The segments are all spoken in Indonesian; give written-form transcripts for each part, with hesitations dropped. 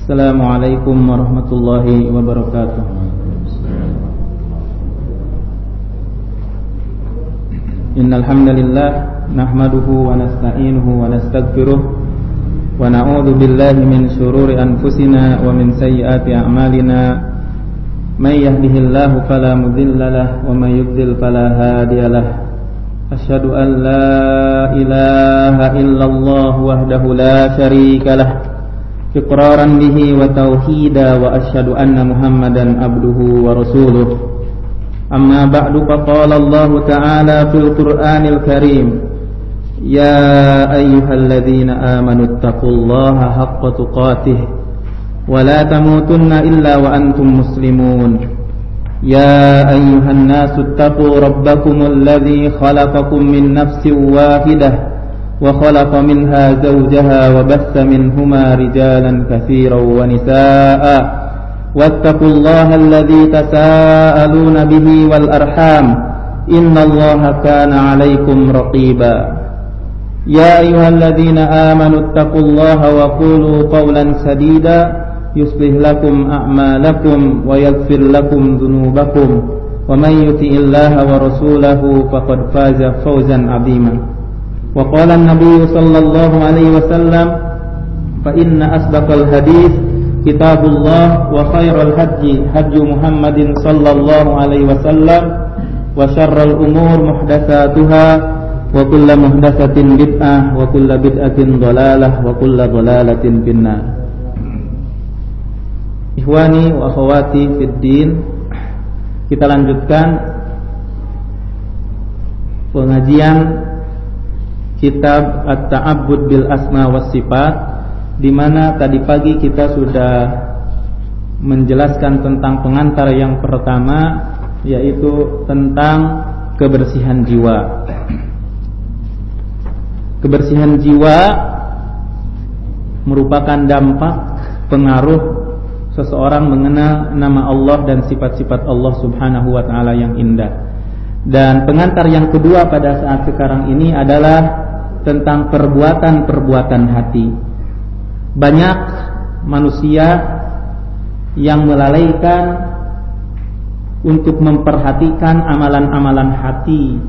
Assalamualaikum warahmatullahi wabarakatuh. Innal hamdalillah nahmaduhu wa nasta'inuhu wa nastaghfiruh wa na'udzu billahi min shururi anfusina wa min sayyiati a'malina. May yahdihillahu fala mudilla lahu wa may yudlil fala hadiya lahu. Asyhadu an la ilaha illallah wahdahu la syarika lahu iqraran bihi wa tauhida wa asyhadu anna Muhammadan abduhu wa rasuluh. Amma ba'du faqala Allah ta'ala fil Qur'anil Karim ya ayyuhalladzina amanu taqullaha haqqa tuqatih wa la tamutunna illa wa antum muslimun. Ya ayyuhan nasu taqu rabbakumul ladzi khalaqakum min nafsin wahidah وخلق منها زوجها وبث منهما رجالا كثيرا ونساء واتقوا الله الذي تساءلون به والأرحام إن الله كان عليكم رقيبا يا أيها الذين آمنوا اتقوا الله وقولوا قولا سديدا يصلح لكم أعمالكم ويغفر لكم ذنوبكم ومن يطع الله ورسوله فقد فاز فوزا عظيما. وقال النبي صلى الله عليه وسلم فإن أصدق الحديث كتاب الله وخير الهدي هدي محمد صلى الله عليه وسلم وشر الأمور محدثاتها وكل محدثة بدعة وكل بدعة ضلالة وكل ضلالة في النار. Ikhwani wa akhwati fid din, kita lanjutkan pengajian Kitab At-Ta'abbud bil Asma was Sifat, di mana tadi pagi kita sudah menjelaskan tentang pengantar yang pertama, yaitu tentang kebersihan jiwa. Kebersihan jiwa merupakan dampak pengaruh seseorang mengenal nama Allah dan sifat-sifat Allah Subhanahu wa taala yang indah. Dan pengantar yang kedua pada saat sekarang ini adalah tentang perbuatan-perbuatan hati. Banyak manusia yang melalaikan untuk memperhatikan amalan-amalan hati.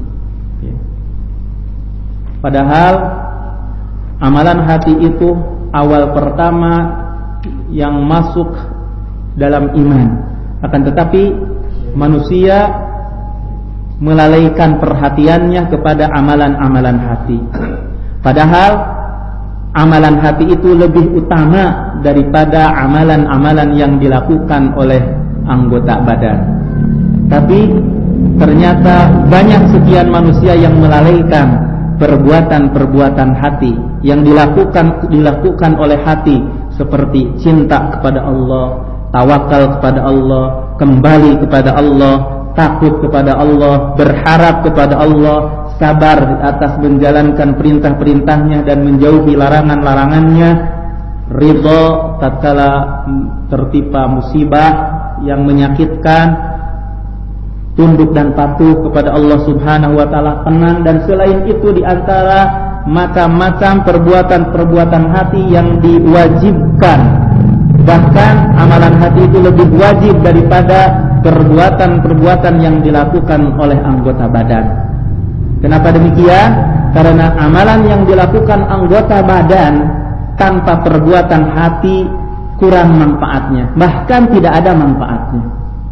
Padahal amalan hati itu awal pertama yang masuk dalam iman. Akan tetapi manusia melalaikan perhatiannya kepada amalan-amalan hati. Padahal amalan hati itu lebih utama daripada amalan-amalan yang dilakukan oleh anggota badan. Tapi ternyata banyak sekian manusia yang melalaikan perbuatan-perbuatan hati yang dilakukan oleh hati, seperti cinta kepada Allah, tawakal kepada Allah, kembali kepada Allah, takut kepada Allah, berharap kepada Allah, sabar atas menjalankan perintah-perintahnya dan menjauhi larangan-larangannya, ridha tatkala tertimpa musibah yang menyakitkan, tunduk dan patuh kepada Allah Subhanahu wa taala, tenang. Dan selain itu di antara macam-macam perbuatan-perbuatan hati yang diwajibkan, bahkan amalan hati itu lebih wajib daripada perbuatan-perbuatan yang dilakukan oleh anggota badan. Kenapa demikian? Karena amalan yang dilakukan anggota badan tanpa perbuatan hati kurang manfaatnya, bahkan tidak ada manfaatnya.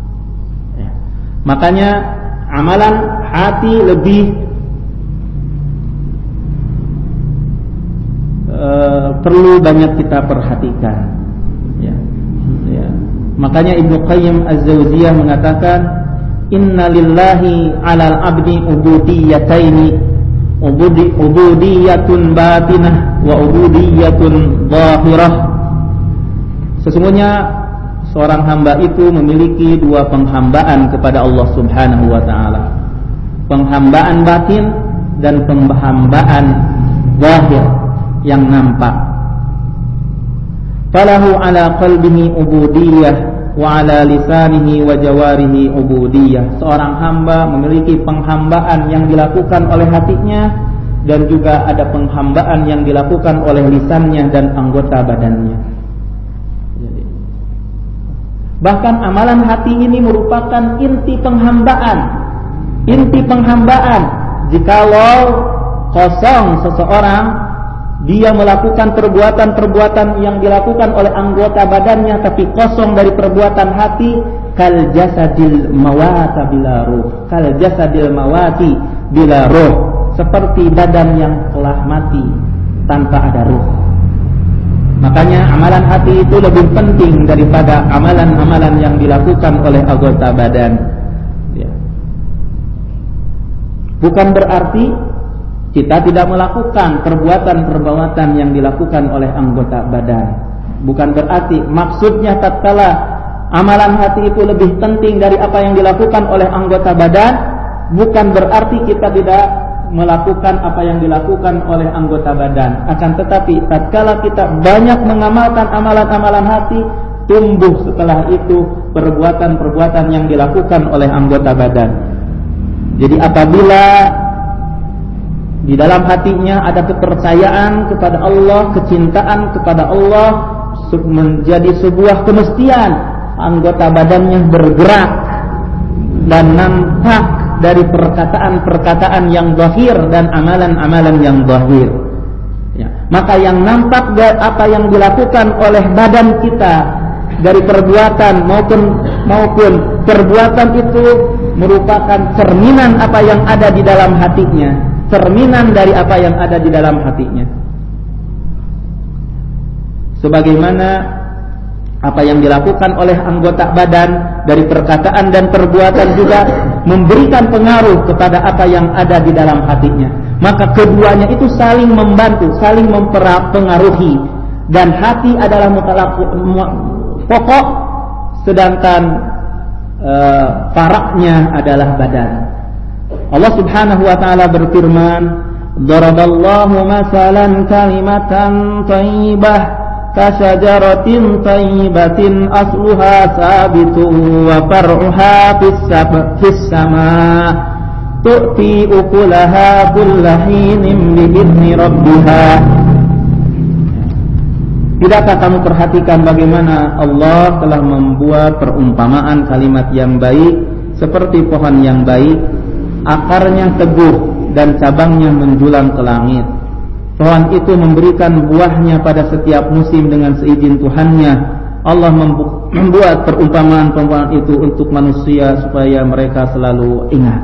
Makanya amalan hati lebih perlu banyak kita perhatikan. Makanya Ibnu Qayyim Az-Jauziyah mengatakan, inna lillahi 'alal 'abdi ubudiyataini, ubudiyatun batinah wa ubudiyatun zahirah. Sesungguhnya seorang hamba itu memiliki dua penghambaan kepada Allah Subhanahu wa taala. Penghambaan batin dan penghambaan zahir yang nampak. Falahu ala qalbihi ubudiyah wa ala lisanihi wa jawarihi ubudiyah. Seorang hamba memiliki penghambaan yang dilakukan oleh hatinya dan juga ada penghambaan yang dilakukan oleh lisannya dan anggota badannya. Jadi, Bahkan amalan hati ini merupakan inti penghambaan. Inti penghambaan. Jikalau kosong seseorang, dia melakukan perbuatan-perbuatan yang dilakukan oleh anggota badannya, tapi kosong dari perbuatan hati, kal jasadil mawata bila ruh. Kal jasadil mawati bila ruh. Seperti badan yang telah mati tanpa ada ruh. Makanya amalan hati itu lebih penting daripada amalan-amalan yang dilakukan oleh anggota badan. Ya. Bukan berarti kita tidak melakukan perbuatan-perbuatan yang dilakukan oleh anggota badan. Bukan berarti, maksudnya tatkala amalan hati itu lebih penting dari apa yang dilakukan oleh anggota badan, bukan berarti kita tidak melakukan apa yang dilakukan oleh anggota badan. Akan tetapi tatkala kita banyak mengamalkan amalan-amalan hati, tumbuh setelah itu perbuatan-perbuatan yang dilakukan oleh anggota badan. Jadi apabila di dalam hatinya ada kepercayaan kepada Allah, kecintaan kepada Allah, menjadi sebuah kemestian, anggota badannya bergerak dan nampak dari perkataan-perkataan yang zahir dan amalan-amalan yang zahir. Ya. Maka yang nampak apa yang dilakukan oleh badan kita dari perbuatan maupun perbuatan itu merupakan cerminan apa yang ada di dalam hatinya, cerminan dari apa yang ada di dalam hatinya. Sebagaimana apa yang dilakukan oleh anggota badan dari perkataan dan perbuatan juga memberikan pengaruh kepada apa yang ada di dalam hatinya. Maka keduanya itu saling membantu, saling mempengaruhi. Dan hati adalah pokok, sedangkan faraknya adalah badan. Allah Subhanahu wa taala berfirman, "Daraballahu masalan kalimatan thayyibah kasajaratin thayyibatin asluha sabitun wa far'uha fis sama' tu'ti ukulaha kullahinin bi'idni rabbiha." Tidakkah kamu perhatikan bagaimana Allah telah membuat perumpamaan kalimat yang baik seperti pohon yang baik, akarnya teguh dan cabangnya menjulang ke langit. Pohon itu memberikan buahnya pada setiap musim dengan seizin Tuhannya. Allah membuat perumpamaan-perumpamaan itu untuk manusia supaya mereka selalu ingat.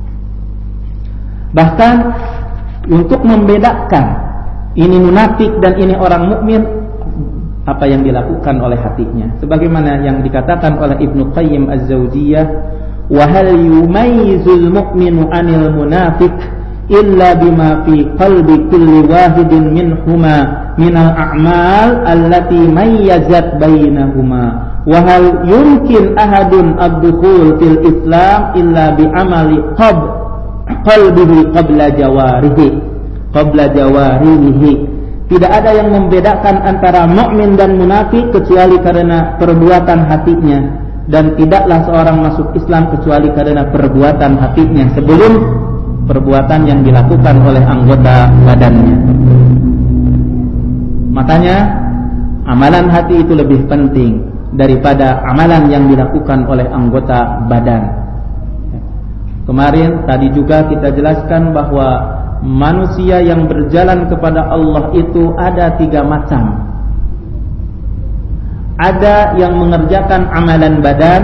Bahkan untuk membedakan ini munafik dan ini orang mukmin, apa yang dilakukan oleh hatinya. Sebagaimana yang dikatakan oleh Ibnu Qayyim Az-Zawjiyah, "Wa hal yumayyizul mu'minu 'anil munafiq illa bima fi qalbi kulli wahidin minhuma minal a'mal allati mayyazat bainahuma wa hal yumkin ahadun ad-dukhul fil islam illa bi amali qalbihi qabla jawarihi." Tidak ada yang membedakan antara mukmin dan munafik kecuali karena perbuatan hatinya, dan tidaklah seorang masuk Islam kecuali karena perbuatan hatinya sebelum perbuatan yang dilakukan oleh anggota badannya. Makanya amalan hati itu lebih penting daripada amalan yang dilakukan oleh anggota badan. Kemarin tadi juga kita jelaskan bahwa manusia yang berjalan kepada Allah itu ada 3 macam. Ada yang mengerjakan amalan badan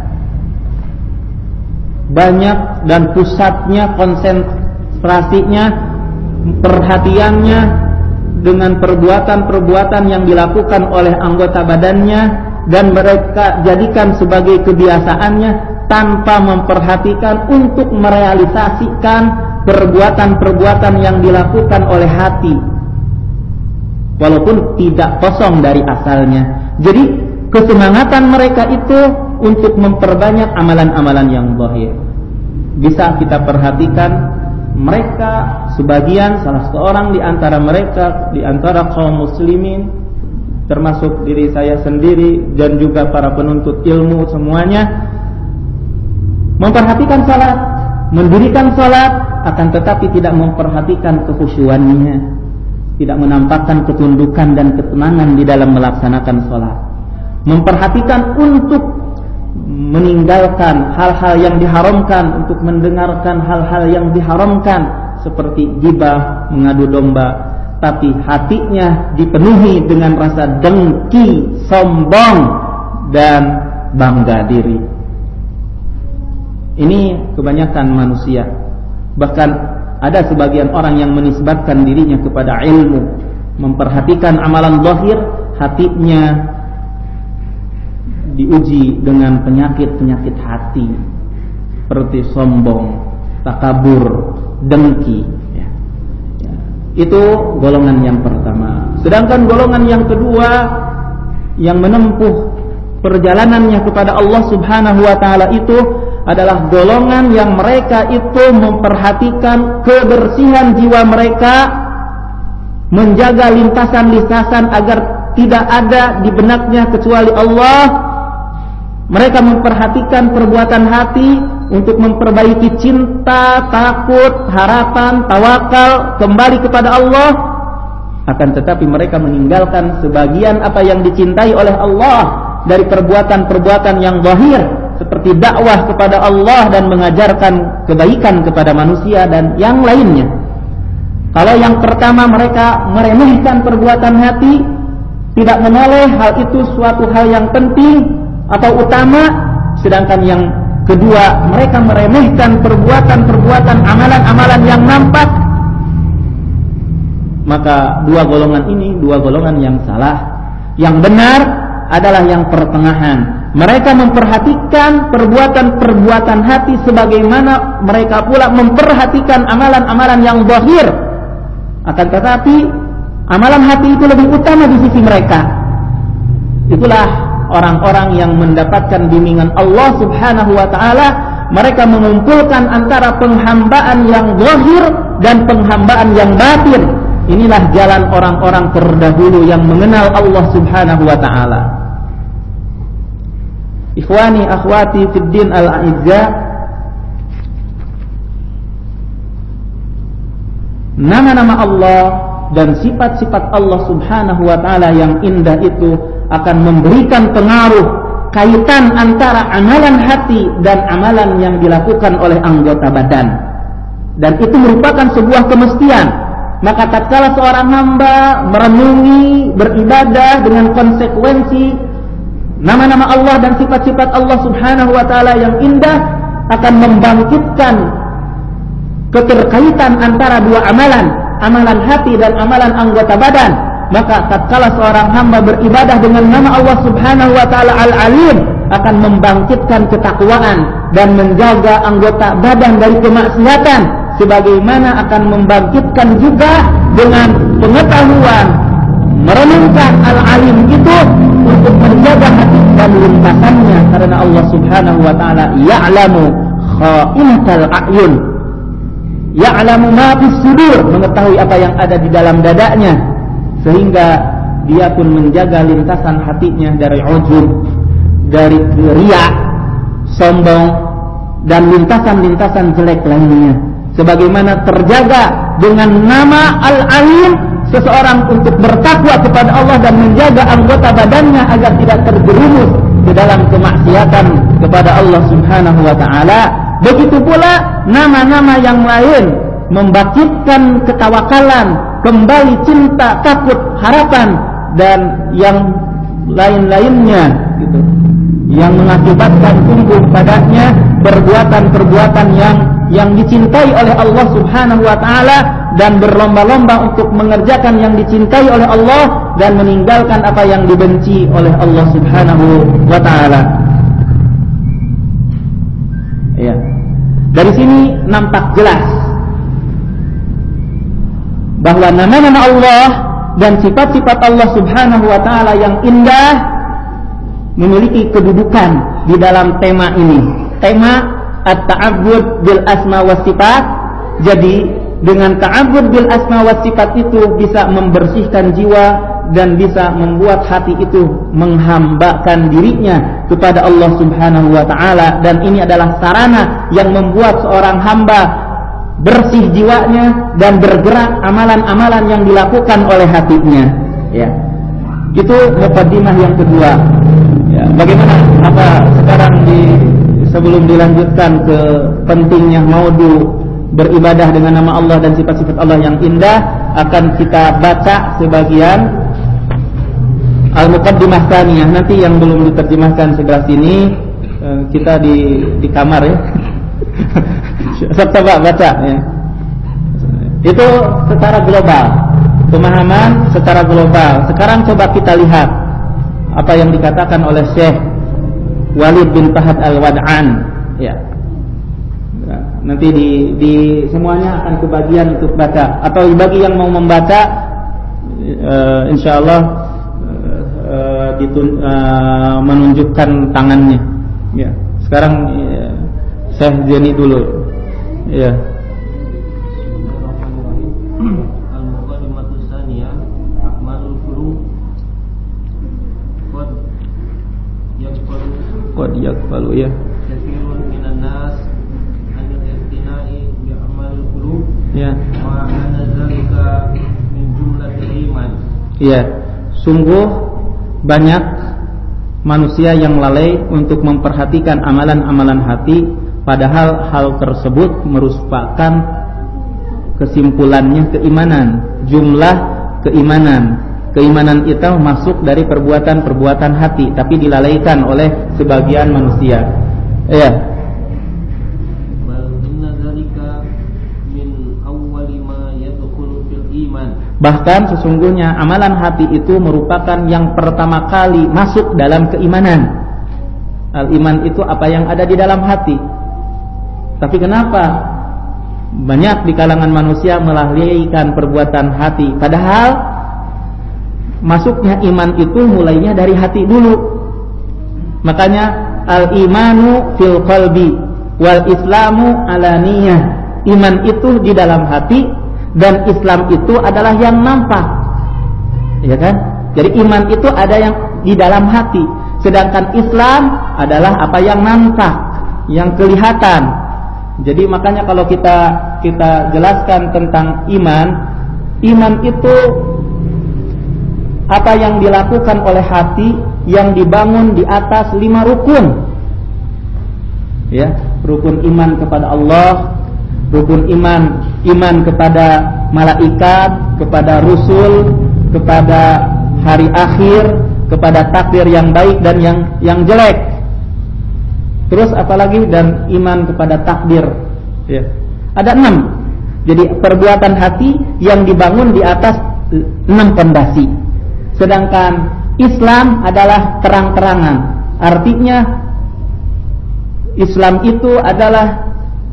banyak dan pusatnya, konsentrasinya, perhatiannya dengan perbuatan-perbuatan yang dilakukan oleh anggota badannya, dan mereka jadikan sebagai kebiasaannya tanpa memperhatikan untuk merealisasikan perbuatan-perbuatan yang dilakukan oleh hati, walaupun tidak kosong dari asalnya. Jadi kesemangatan mereka itu untuk memperbanyak amalan-amalan yang zahir. Bisa kita perhatikan mereka sebagian, salah seorang di antara mereka, di antara kaum muslimin, termasuk diri saya sendiri dan juga para penuntut ilmu semuanya, memperhatikan salat, mendirikan salat, akan tetapi tidak memperhatikan kekhusyuannya, tidak menampakkan ketundukan dan ketenangan di dalam melaksanakan salat. Memperhatikan untuk meninggalkan hal-hal yang diharamkan, untuk mendengarkan hal-hal yang diharamkan seperti ghibah, mengadu domba, tapi hatinya dipenuhi dengan rasa dengki, sombong, dan bangga diri. Ini kebanyakan manusia. Bahkan ada sebagian orang yang menisbatkan dirinya kepada ilmu, memperhatikan amalan zahir, hatinya diuji dengan penyakit-penyakit hati seperti sombong, takabur, dengki. Itu golongan yang pertama. Sedangkan golongan yang kedua yang menempuh perjalanannya kepada Allah Subhanahu wa taala itu adalah golongan yang mereka itu memperhatikan kebersihan jiwa mereka, menjaga lintasan-lintasan agar tidak ada di benaknya kecuali Allah. Mereka memperhatikan perbuatan hati untuk memperbaiki cinta, takut, harapan, tawakal kembali kepada Allah. Akan tetapi mereka meninggalkan sebagian apa yang dicintai oleh Allah dari perbuatan-perbuatan yang zahir, seperti dakwah kepada Allah dan mengajarkan kebaikan kepada manusia dan yang lainnya. Kalau yang pertama mereka meremehkan perbuatan hati, tidak menoleh hal itu suatu hal yang penting atau utama, sedangkan yang kedua mereka meremehkan perbuatan-perbuatan, amalan-amalan yang nampak. Maka dua golongan ini dua golongan yang salah. Yang benar adalah yang pertengahan. Mereka memperhatikan perbuatan-perbuatan hati sebagaimana mereka pula memperhatikan amalan-amalan yang zahir. Akan tetapi amalan hati itu lebih utama di sisi mereka. Itulah orang-orang yang mendapatkan bimbingan Allah Subhanahu wa taala. Mereka mengumpulkan antara penghambaan yang zahir dan penghambaan yang batin. Inilah jalan orang-orang terdahulu yang mengenal Allah Subhanahu wa taala. Ikhwani akhwati fid din al-a'izza, nama-nama Allah dan sifat-sifat Allah Subhanahu wa taala yang indah itu akan memberikan pengaruh kaitan antara amalan hati dan amalan yang dilakukan oleh anggota badan. Dan itu merupakan sebuah kemestian. Maka tatkala seorang hamba merenungi, beribadah dengan konsekuensi nama-nama Allah dan sifat-sifat Allah Subhanahu wa taala yang indah, akan membangkitkan keterkaitan antara dua amalan, amalan hati dan amalan anggota badan. Maka tatkala seorang hamba beribadah dengan nama Allah Subhanahu wa taala Al-Alim, akan membangkitkan ketakwaan dan menjaga anggota badan dari kemaksiatan, sebagaimana akan membangkitkan juga dengan pengetahuan merenungkan Al-Alim itu untuk menjaga hati dan lintasannya, karena Allah Subhanahu wa taala ya'lamu kha'inatal a'yun, ya'lamu ma fis sudur, mengetahui apa yang ada di dalam dadanya, sehingga dia pun menjaga lintasan hatinya dari ujub, dari riya, sombong, dan lintasan-lintasan jelek lainnya. Sebagaimana terjaga dengan nama Al-Alim seseorang untuk bertakwa kepada Allah dan menjaga anggota badannya agar tidak terjerumus ke dalam kemaksiatan kepada Allah Subhanahu wa taala. Begitu pula nama-nama yang lain membangkitkan ketawakalan, kembali cinta, takut, harapan, dan yang lain-lainnya gitu, yang mengakibatkan tumbuh padanya perbuatan-perbuatan yang dicintai oleh Allah Subhanahu wa taala, dan berlomba-lomba untuk mengerjakan yang dicintai oleh Allah dan meninggalkan apa yang dibenci oleh Allah Subhanahu wa taala. Ya. Dari sini nampak jelas bahwa nama-nama Allah dan sifat-sifat Allah Subhanahu wa taala yang indah memiliki kedudukan di dalam tema ini. Tema at-ta'abbud bil asma was sifat. Jadi dengan ta'abbud bil asma was sifat itu bisa membersihkan jiwa dan bisa membuat hati itu menghambakan dirinya kepada Allah Subhanahu wa taala, dan ini adalah sarana yang membuat seorang hamba bersih jiwanya dan bergerak amalan-amalan yang dilakukan oleh hatinya. Ya. Itu muqaddimah yang kedua. Ya. Bagaimana apa sekarang sebelum dilanjutkan ke pentingnya maudu beribadah dengan nama Allah dan sifat-sifat Allah yang indah, akan kita baca sebagian Al-Muqaddimah Tsaniyah. Nanti yang belum diterjemahkan sebelah sini, kita di kamar ya. Coba baca ya. Itu secara global, pemahaman secara global. Sekarang coba kita lihat apa yang dikatakan oleh Syekh Walid bin Fahad Al-Wad'an ya. Nanti di semuanya akan kebagian untuk baca, atau bagi yang mau membaca insyaallah menunjukkan tangannya ya. Sekarang Syekh Jeni dulu ya. Al-Muqaddimah Tsaniyah Akmalul Qulub Qad yakfalu ya. Katsirun minan nas anil ihtina'i bi amalil qulub Ya. wa anna zalika min jumlatil iman. Ya, sungguh banyak manusia yang lalai untuk memperhatikan amalan-amalan hati, padahal hal tersebut merupakan kesimpulannya keimanan, jumlah keimanan. Keimanan itu masuk dari perbuatan-perbuatan hati, tapi dilalaikan oleh sebagian manusia. Ya. Bal inna zalika min awwali ma yadkhulu fil iman. Bahkan sesungguhnya amalan hati itu merupakan yang pertama kali masuk dalam keimanan. Al-iman itu apa yang ada di dalam hati. Tapi kenapa banyak di kalangan manusia melalaikan perbuatan hati, padahal masuknya iman itu mulainya dari hati dulu. Makanya al-imanu fil qalbi wal islamu alaniyah. Iman itu di dalam hati dan Islam itu adalah yang nampak. Ya kan? Jadi iman itu ada yang di dalam hati, sedangkan Islam adalah apa yang nampak, yang kelihatan. Jadi makanya kalau kita jelaskan tentang iman itu apa yang dilakukan oleh hati yang dibangun di atas 5 rukun. Ya, rukun iman kepada Allah, rukun iman kepada malaikat, kepada rusul, kepada hari akhir, kepada takdir yang baik dan yang jelek. Terus apalagi, dan iman kepada takdir. Ya. Ada 6. Jadi perbuatan hati yang dibangun di atas 6 pondasi. Sedangkan Islam adalah terang-terangan. Artinya Islam itu adalah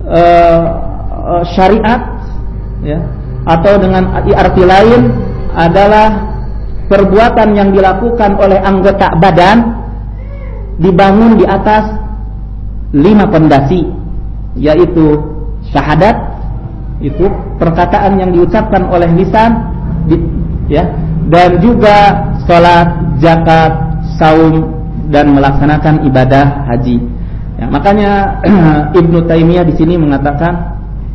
syariat ya, atau dengan arti lain adalah perbuatan yang dilakukan oleh anggota badan dibangun di atas 5 pondasi, yaitu syahadat, itu perkataan yang diucapkan oleh lisan ya, dan juga sholat, zakat, saum, dan melaksanakan ibadah haji. Ya, makanya Ibnu Taimiyah di sini mengatakan,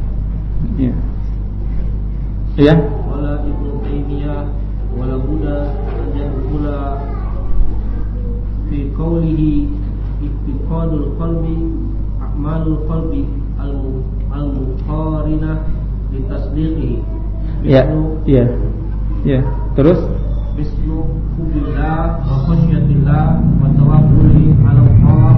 ya. Wala Ibnu Taimiyah wala Buddha yadkhula fi qawlihi ittiqadul qalbi a'malul qalbi al-muqarinah li tasdiqihi. Ya. Terus Bisnu hubillah wa khasyatillah wa tawakkuli 'ala Allah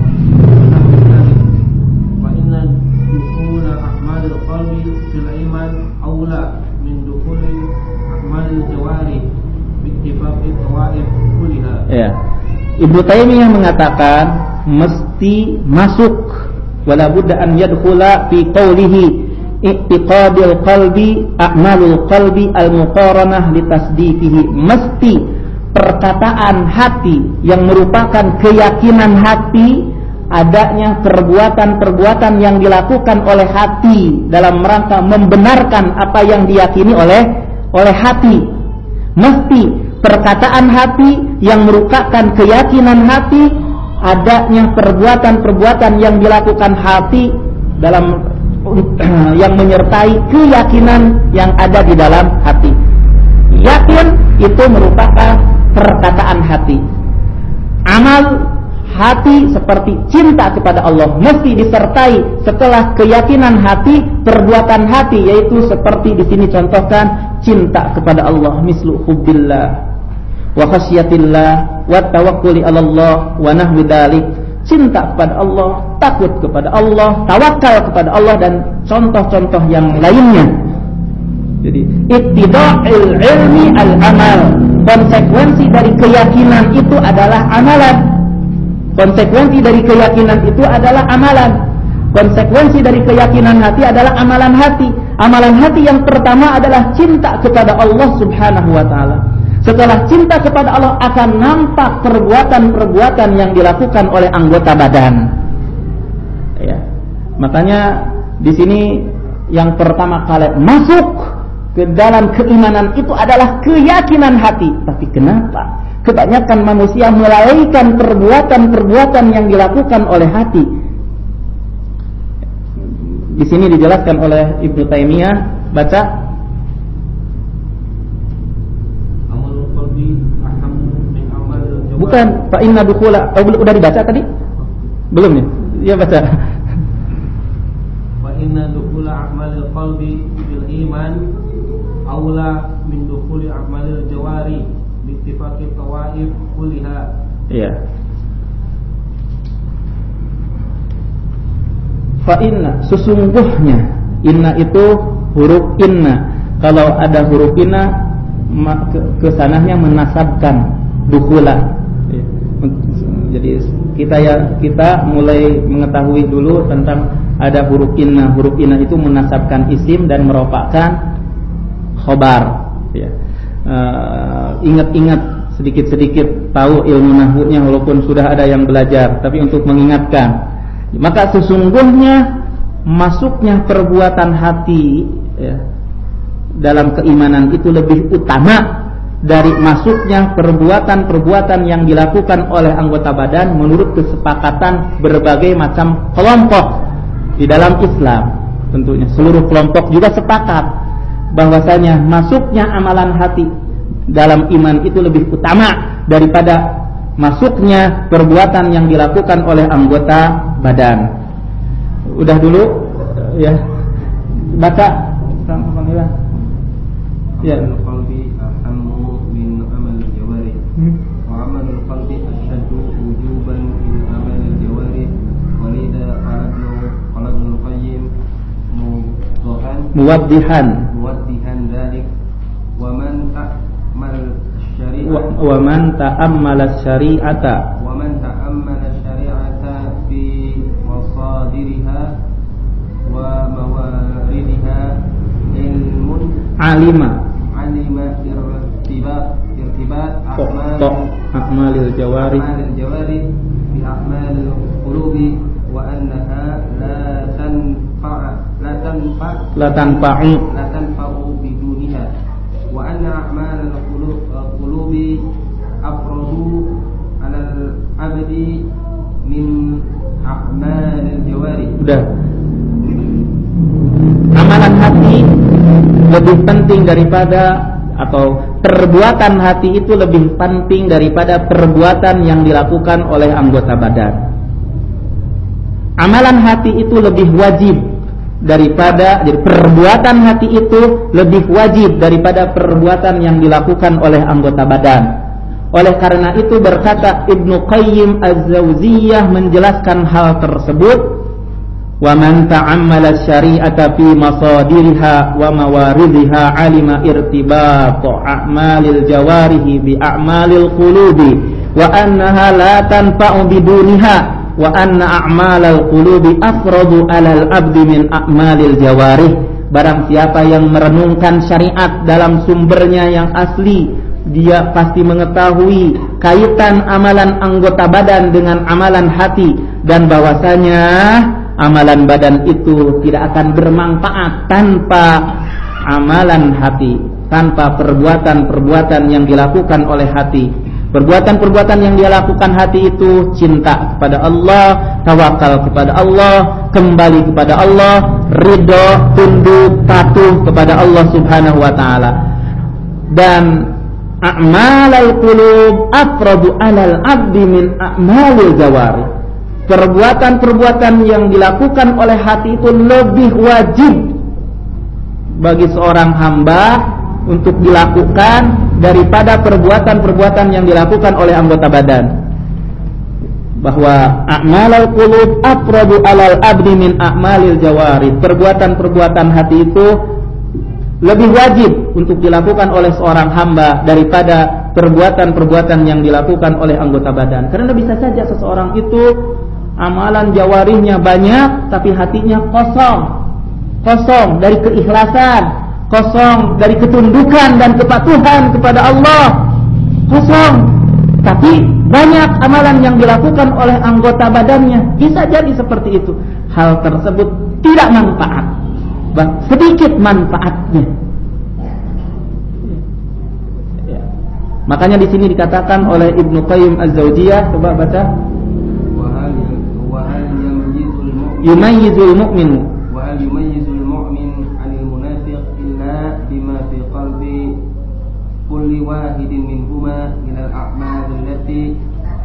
wa inna dukhula a'malil qalbi fil iman aula min dukhuli a'malil jawari bi ittifaqi tawaif kulliha. Ya. Ibnu Taimiyah mengatakan mesti masuk, wala budda an yadkhula fi qawlihi i'tiqadul qalbi a'malul qalbi al-muqaranah litasdiqihi. Mesti perkataan hati yang merupakan keyakinan hati, adanya perbuatan-perbuatan yang dilakukan oleh hati dalam rangka membenarkan apa yang diyakini oleh hati. Mesti perkataan hati yang merupakan keyakinan hati, adanya perbuatan-perbuatan yang dilakukan hati dalam yang menyertai keyakinan yang ada di dalam hati. Yakin itu merupakan perkataan hati. Amal hati seperti cinta kepada Allah, mesti disertai setelah keyakinan hati, perbuatan hati, yaitu seperti di sini contohkan cinta kepada Allah, mislu hubbillah wa khasyatillah wa tawakkuli 'ala Allah wa nahwi dzalik. Cinta kepada Allah, takut kepada Allah, tawakal kepada Allah, dan contoh-contoh yang lainnya. Jadi ittiba'il ilmi al-amal. Konsekuensi dari keyakinan itu adalah amalan. Konsekuensi dari keyakinan itu adalah amalan. Konsekuensi dari keyakinan hati adalah amalan hati. Amalan hati yang pertama adalah cinta kepada Allah Subhanahu wa taala. Setelah cinta kepada Allah akan nampak perbuatan-perbuatan yang dilakukan oleh anggota badan. Ya. Makanya di sini yang pertama kali masuk ke dalam keimanan itu adalah keyakinan hati. Tapi kenapa kebanyakan manusia melalaikan perbuatan-perbuatan yang dilakukan oleh hati? Di sini dijelaskan oleh Ibnu Taimiyah, baca. Bukan, fa inna dukhula. Udah dibaca tadi? Belum ya? Iya baca. Fa inna dukhula a'malil qalbi bil iman aula min dukhuli a'malil jawari bi ittifaqi tawaif kulliha. Iya. Fa inna, sesungguhnya, inna itu huruf inna. Kalau ada huruf inna, kesananya menasabkan dukhula. Jadi kita mulai mengetahui dulu tentang ada huruf inna. Huruf inna itu menasabkan isim dan merofakkan khobar. Ya. Ingat-ingat sedikit-sedikit, tahu ilmu nahwunya walaupun sudah ada yang belajar, tapi untuk mengingatkan. Maka sesungguhnya masuknya perbuatan hati, ya, dalam keimanan itu lebih utama dari masuknya perbuatan-perbuatan yang dilakukan oleh anggota badan menurut kesepakatan berbagai macam kelompok di dalam Islam. Tentunya seluruh kelompok juga sepakat bahwasanya masuknya amalan hati dalam iman itu lebih utama daripada masuknya perbuatan yang dilakukan oleh anggota badan. Udah dulu ya, baca ya. Muwaddihan dzalik wa man ta'ammala syari'ata fi masadiriha wa mawaridiha ilmun alima irtibat a'malil jawari bi a'malil qulubi wa annaha la tanfa'u biduniha wa anna a'malal qulubi afradu 'alal 'abdi min a'malil jawari. Udah. Amalan hati lebih penting daripada, atau perbuatan hati itu lebih penting daripada perbuatan yang dilakukan oleh anggota badan. Amalan hati itu lebih wajib daripada, jadi perbuatan hati itu lebih wajib daripada perbuatan yang dilakukan oleh anggota badan. Oleh karena itu berkata Ibnu Qayyim Az-Zawziyah menjelaskan hal tersebut, wa man ta'ammala syari'ata fi masadiriha wa mawaridhiha 'alima irtibata a'malil jawarihi bi a'malil qulubi wa annaha la tanfa'u biduniha wa anna a'malal qulubi afradu 'alal 'abdi min a'malil jawarih. Barang siapa yang merenungkan syariat dalam sumbernya yang asli, dia pasti mengetahui kaitan amalan anggota badan dengan amalan hati, dan bahwasanya amalan badan itu tidak akan bermanfaat tanpa amalan hati, tanpa perbuatan-perbuatan yang dilakukan oleh hati. Perbuatan-perbuatan yang dia lakukan hati itu cinta kepada Allah, tawakal kepada Allah, kembali kepada Allah, ridho, tunduk, patuh kepada Allah Subhanahu wa taala. Dan a'malal qulub afradu 'alal 'abdi min a'malil jawari. Perbuatan-perbuatan yang dilakukan oleh hati itu lebih wajib bagi seorang hamba untuk dilakukan daripada perbuatan-perbuatan yang dilakukan oleh anggota badan. Bahwa a'malal qulub afradu 'alal 'abdi min a'malil jawari. Perbuatan-perbuatan hati itu lebih wajib untuk dilakukan oleh seorang hamba daripada perbuatan-perbuatan yang dilakukan oleh anggota badan. Karena bisa saja seseorang itu amalan jawarihnya banyak, tapi hatinya kosong dari keikhlasan, kosong dari ketundukan dan kepatuhan kepada Allah, kosong. Tapi banyak amalan yang dilakukan oleh anggota badannya. Bisa jadi seperti itu. Hal tersebut tidak manfaat, sedikit manfaatnya. Makanya di sini dikatakan oleh Ibnu Qayyim Az-Zawjiyah, coba baca. Yumayyizul mu'min wa hal yumayyizul mu'min 'anil munafiq illa bima fi qalbi kulli wahidin minhuma min al-a'mal allati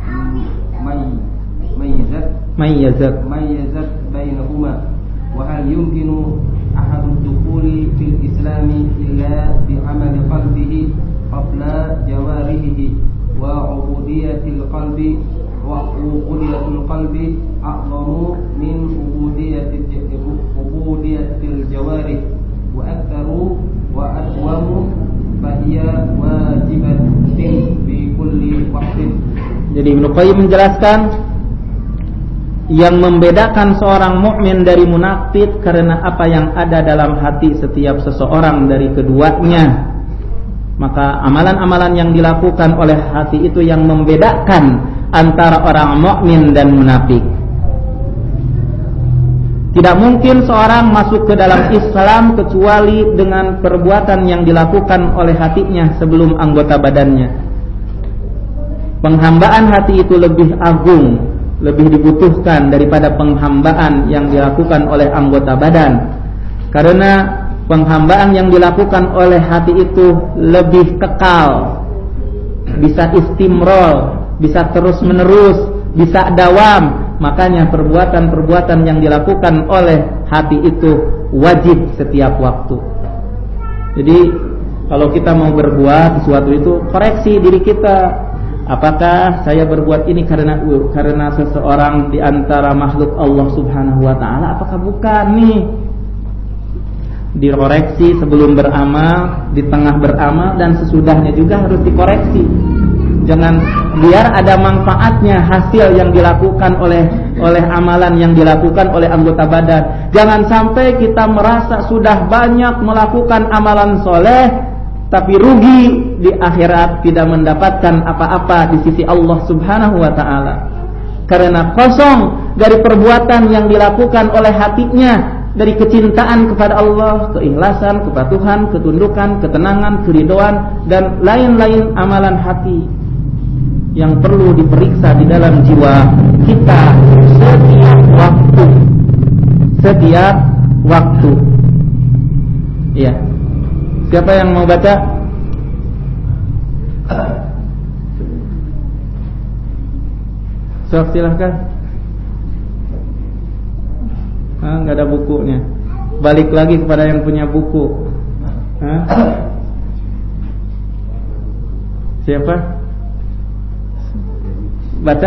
mayyazat bainahuma wa hal yumkinu ahadud dukhuli fil islami illa bi 'amali qalbihi qabla jawarihi wa 'ubudiyatil qalbi wa ubudiyatul qalbi a'zamu min ubudiyatil jawari wa aktsaru wa adwamu fa hiya wajibatin bi kulli waqtin. Jadi Ibnu Qayyim menjelaskan yang membedakan seorang mukmin dari munafik karena apa yang ada dalam hati setiap seseorang dari keduanya. Maka amalan-amalan yang dilakukan oleh hati itu yang membedakan antara orang mukmin dan munafik. Tidak mungkin seorang masuk ke dalam Islam kecuali dengan perbuatan yang dilakukan oleh hatinya sebelum anggota badannya. Penghambaan hati itu lebih agung, lebih dibutuhkan daripada penghambaan yang dilakukan oleh anggota badan. Karena penghambaan yang dilakukan oleh hati itu lebih kekal, bisa istimrol, bisa terus menerus, bisa dawam. Makanya perbuatan-perbuatan yang dilakukan oleh hati itu wajib setiap waktu. Jadi kalau kita mau berbuat sesuatu itu, koreksi diri kita. Apakah saya berbuat ini karena seseorang di antara makhluk Allah Subhanahu wa taala, apakah bukan nih? Dikoreksi sebelum beramal, di tengah beramal, dan sesudahnya juga harus dikoreksi. Jangan biar ada manfaatnya hasil yang dilakukan oleh amalan yang dilakukan oleh anggota badan. Jangan sampai kita merasa sudah banyak melakukan amalan soleh, tapi rugi di akhirat, tidak mendapatkan apa-apa di sisi Allah Subhanahu wa ta'ala. Karena kosong dari perbuatan yang dilakukan oleh hatinya, dari kecintaan kepada Allah, keikhlasan, kepatuhan, ketundukan, ketenangan, keridhaan, dan lain-lain amalan hati yang perlu diperiksa di dalam jiwa kita setiap waktu. Iya. Siapa yang mau baca? So, silahkan. Nggak ada bukunya. Balik lagi kepada yang punya buku. Siapa? Baca.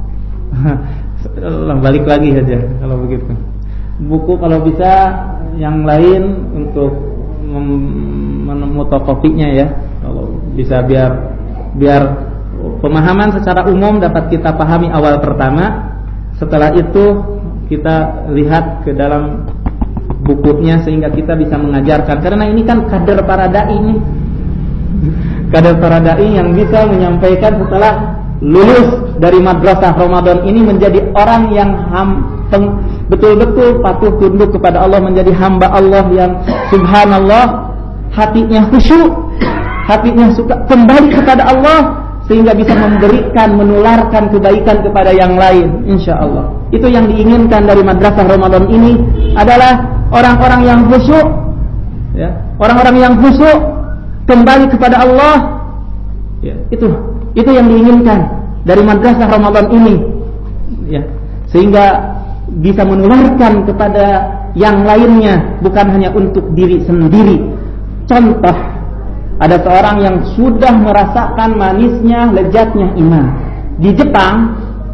Balik lagi aja kalau begitu. Buku kalau bisa yang lain untuk memotokopinya ya. Kalau bisa biar pemahaman secara umum dapat kita pahami awal pertama. Setelah itu kita lihat ke dalam bukunya sehingga kita bisa mengajarkan. Karena ini kan kader para dai ini. Kader para dai yang bisa menyampaikan setelah lulus dari madrasah Ramadan ini menjadi orang yang betul-betul patuh tunduk kepada Allah, menjadi hamba Allah yang subhanallah, hatinya khusyuk, hatinya suka kembali kepada Allah, sehingga bisa memberikan, menularkan kebaikan kepada yang lain, insyaallah. Itu yang diinginkan dari madrasah Ramadan ini adalah orang-orang yang khusyuk, ya, orang-orang yang khusyuk kembali kepada Allah, Ya, itu yang diinginkan dari madrasah Ramadan ini. Ya, sehingga bisa menularkan kepada yang lainnya, bukan hanya untuk diri sendiri. Contoh, ada seorang yang sudah merasakan manisnya, lezatnya iman. Di Jepang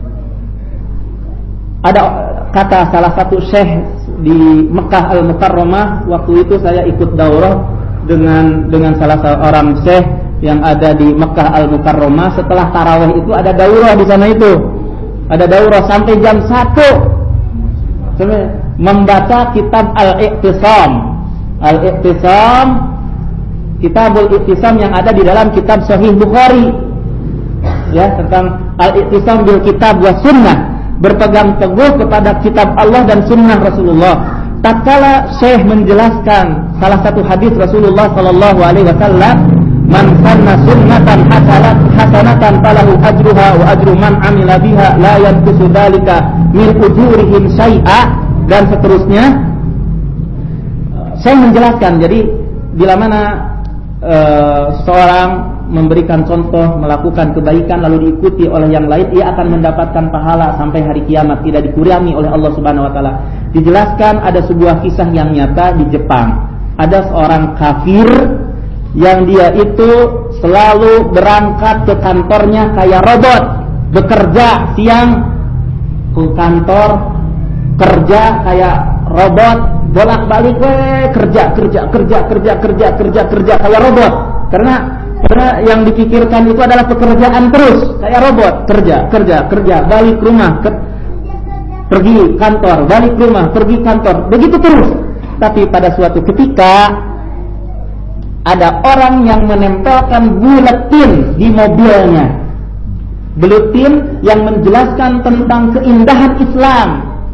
ada kata salah satu syekh di Mekah Al-Mukarramah. Waktu itu saya ikut daurah dengan salah seorang syekh yang ada di Mekah Al-Mukarramah. Setelah tarawih itu ada daurah di sana itu. Ada daurah sampai jam 1. Membaca kitab Al-Iqtisam. Al-Iqtisam, Kitabul Iqtisam yang ada di dalam kitab Sahih Bukhari. Ya, tentang Al-Iqtisam bil Kitab wa Sunnah, berpegang teguh kepada kitab Allah dan sunnah Rasulullah. Tatkala Syekh menjelaskan salah satu hadis Rasulullah sallallahu alaihi wasallam, "Man sanna sunnatan hasanatan falahu ajruha wa ajru man 'amila biha la yanqusu dzalika min ujurihim syai'a," dan seterusnya. Saya menjelaskan, jadi bila mana seorang memberikan contoh, melakukan kebaikan lalu diikuti oleh yang lain, ia akan mendapatkan pahala sampai hari kiamat, tidak dikurangi oleh Allah Subhanahu wa taala. Dijelaskan ada sebuah kisah yang nyata di Jepang. Ada seorang kafir yang dia itu selalu berangkat ke kantornya kayak robot, bekerja siang ke kantor, kerja kayak robot, bolak-balik kerja kayak robot. Karena yang dipikirkan itu adalah pekerjaan terus, kayak robot, kerja, balik rumah, pergi kantor, balik rumah, pergi kantor, begitu terus. Tapi pada suatu ketika ada orang yang menempelkan buletin di mobilnya, buletin yang menjelaskan tentang keindahan Islam.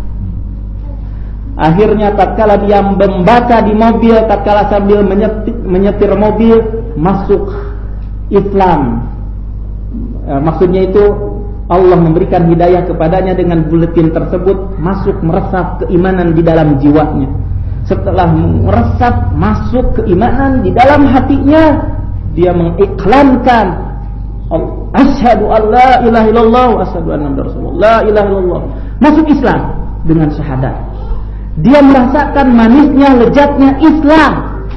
Akhirnya tatkala dia membaca di mobil, tatkala sambil menyetir mobil, masuk Islam. Maksudnya itu Allah memberikan hidayah kepadanya dengan buletin tersebut, masuk meresap keimanan di dalam jiwanya. Setelah meresap masuk keimanan di dalam hatinya, dia mengiklankan asyhadu an la ilaha illallah wa asyhadu anna rasulullah, la ilaha illallah, masuk Islam dengan syahadat. Dia merasakan manisnya, lezatnya Islam.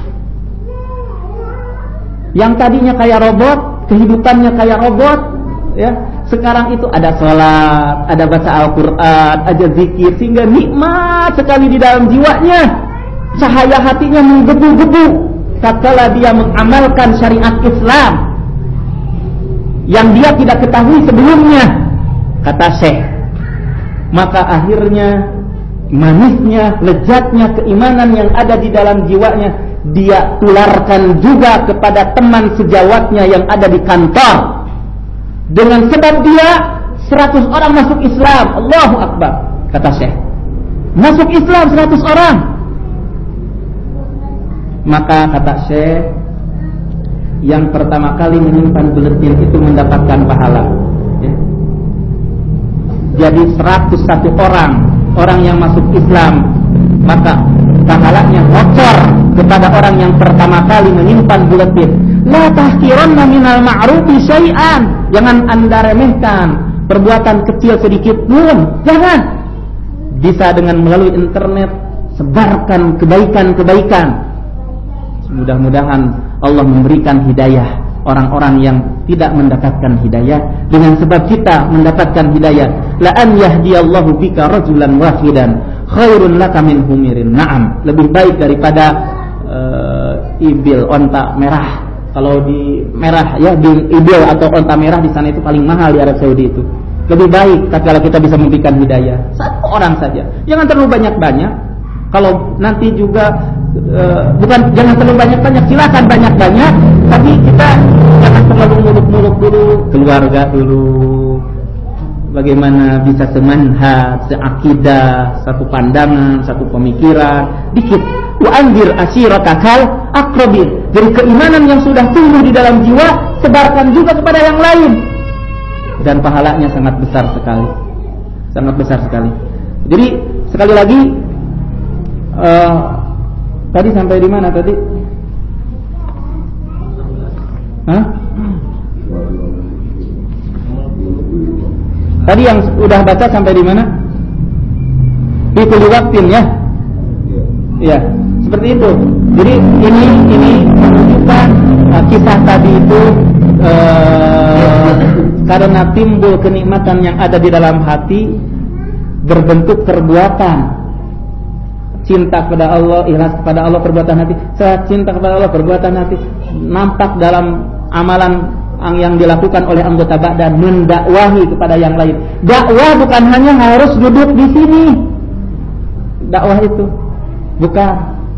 Yang tadinya kayak robot, kehidupannya kayak robot, ya, sekarang itu ada sholat, ada baca Al-Quran, ada zikir, sehingga nikmat sekali di dalam jiwanya. Cahaya hatinya menggebu-gebu tatkala dia mengamalkan syariat Islam yang dia tidak ketahui sebelumnya, kata Syekh. Maka akhirnya manisnya, lezatnya keimanan yang ada di dalam jiwanya dia tularkan juga kepada teman sejawatnya yang ada di kantor. Dengan sebab dia 100 orang masuk Islam. Allahu Akbar, kata Syekh. Masuk Islam 100 orang. Maka kata Syekh, yang pertama kali menyimpan buletin itu mendapatkan pahala, ya. Jadi 101 orang yang masuk Islam, maka pahalanya bocor kepada orang yang pertama kali menyimpan buletin. La tahqiranna minal ma'rufi syai'an. Jangan Anda remehkan perbuatan kecil sedikit pun. Jangan. Bisa dengan melalui internet sebarkan kebaikan-kebaikan. Mudah-mudahan Allah memberikan hidayah orang-orang yang tidak mendapatkan hidayah dengan sebab kita mendapatkan hidayah. La an yahdiyallahu bika rajulan wahidan khairun laka min humirin na'am. Lebih baik daripada ibil, onta merah. Kalau di merah, ya, di ibil atau onta merah di sana itu paling mahal di Arab Saudi itu. Lebih baik kalau kita bisa memberikan hidayah satu orang saja. Jangan terlalu banyak-banyak. Kalau nanti juga bukan jangan terlalu banyak-banyak, silakan banyak-banyak, tapi kita jangan terlalu muluk-muluk dulu, keluarga dulu. Bagaimana bisa semanhat, seakidah, satu pandangan, satu pemikiran, dikit. Wa anzir ashiratakal aqrabin. Dari keimanan yang sudah tumbuh di dalam jiwa, sebarkan juga kepada yang lain. Dan pahalanya sangat besar sekali. Sangat besar sekali. Jadi sekali lagi, tadi sampai di mana tadi? Hah? Tadi yang udah baca sampai di mana? Di kulli waktin ya. Ya, seperti itu. Jadi ini menunjukkan kisah tadi itu karena timbul kenikmatan yang ada di dalam hati berbentuk perbuatan. Cinta kepada Allah, ikhlas kepada Allah, perbuatan hati. Cinta kepada Allah, perbuatan hati nampak dalam amalan yang dilakukan oleh anggota badan, mendakwahi kepada yang lain. Dakwah bukan hanya harus duduk di sini. Dakwah itu bukan.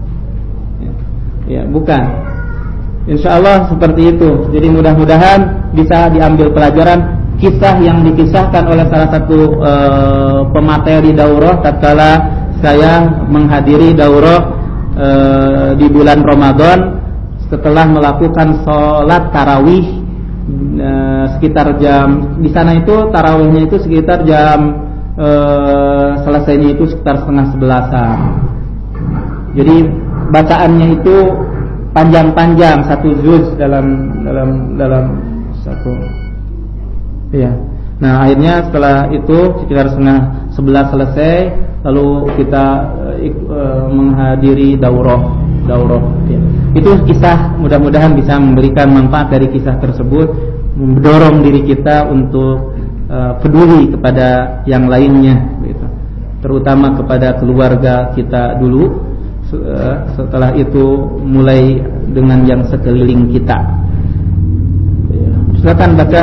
Ya, bukan. Insyaallah seperti itu. Jadi mudah-mudahan bisa diambil pelajaran kisah yang dikisahkan oleh salah satu pemateri daurah tatkala saya menghadiri daurah di bulan Ramadan setelah melakukan sholat tarawih sekitar jam, di sana itu tarawihnya itu sekitar jam selesainya itu sekitar 10:30. Jadi bacaannya itu panjang-panjang, satu juz dalam satu. Iya. Nah, akhirnya setelah itu sekitar 10:30 selesai, lalu kita menghadiri daurah. Ya. Itu kisah, mudah-mudahan bisa memberikan manfaat dari kisah tersebut, mendorong diri kita untuk peduli kepada yang lainnya, gitu. Terutama kepada keluarga kita dulu. Setelah itu mulai dengan yang sekeliling kita. Silakan baca.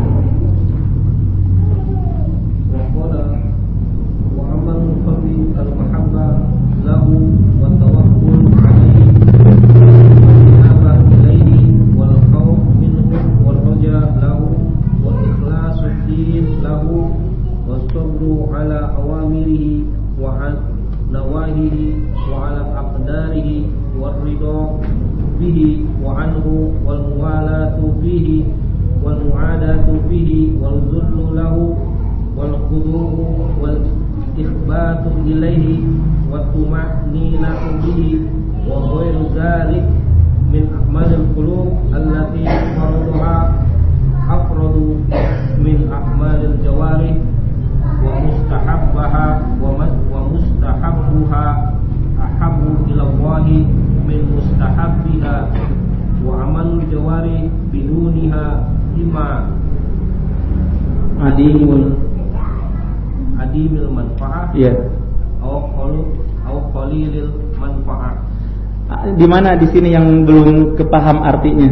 Adimil manfaat, ya. Au qalilil manfaat. Di mana di sini yang belum kepaham artinya?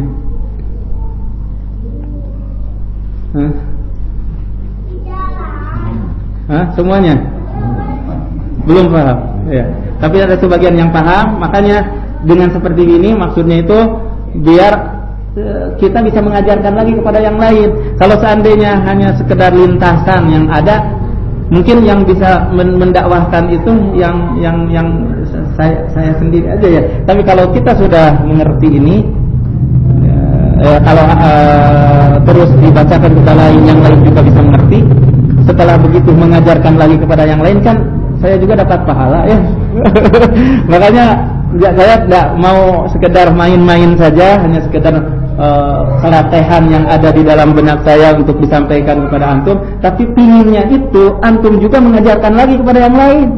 Semuanya belum paham. Ya. Tapi ada sebagian yang paham. Makanya dengan seperti ini maksudnya itu biar kita bisa mengajarkan lagi kepada yang lain. Kalau seandainya hanya sekedar lintasan yang ada, mungkin yang bisa mendakwahkan itu yang saya sendiri aja ya. Tapi kalau kita sudah mengerti ini, kalau terus dibacakan kepada yang lain juga bisa mengerti. Setelah begitu mengajarkan lagi kepada yang lain, kan saya juga dapat pahala ya. Makanya saya tidak mau sekedar main-main saja, hanya sekedar kelatehan yang ada di dalam benak saya untuk disampaikan kepada antum, tapi pinginnya itu antum juga mengajarkan lagi kepada yang lain.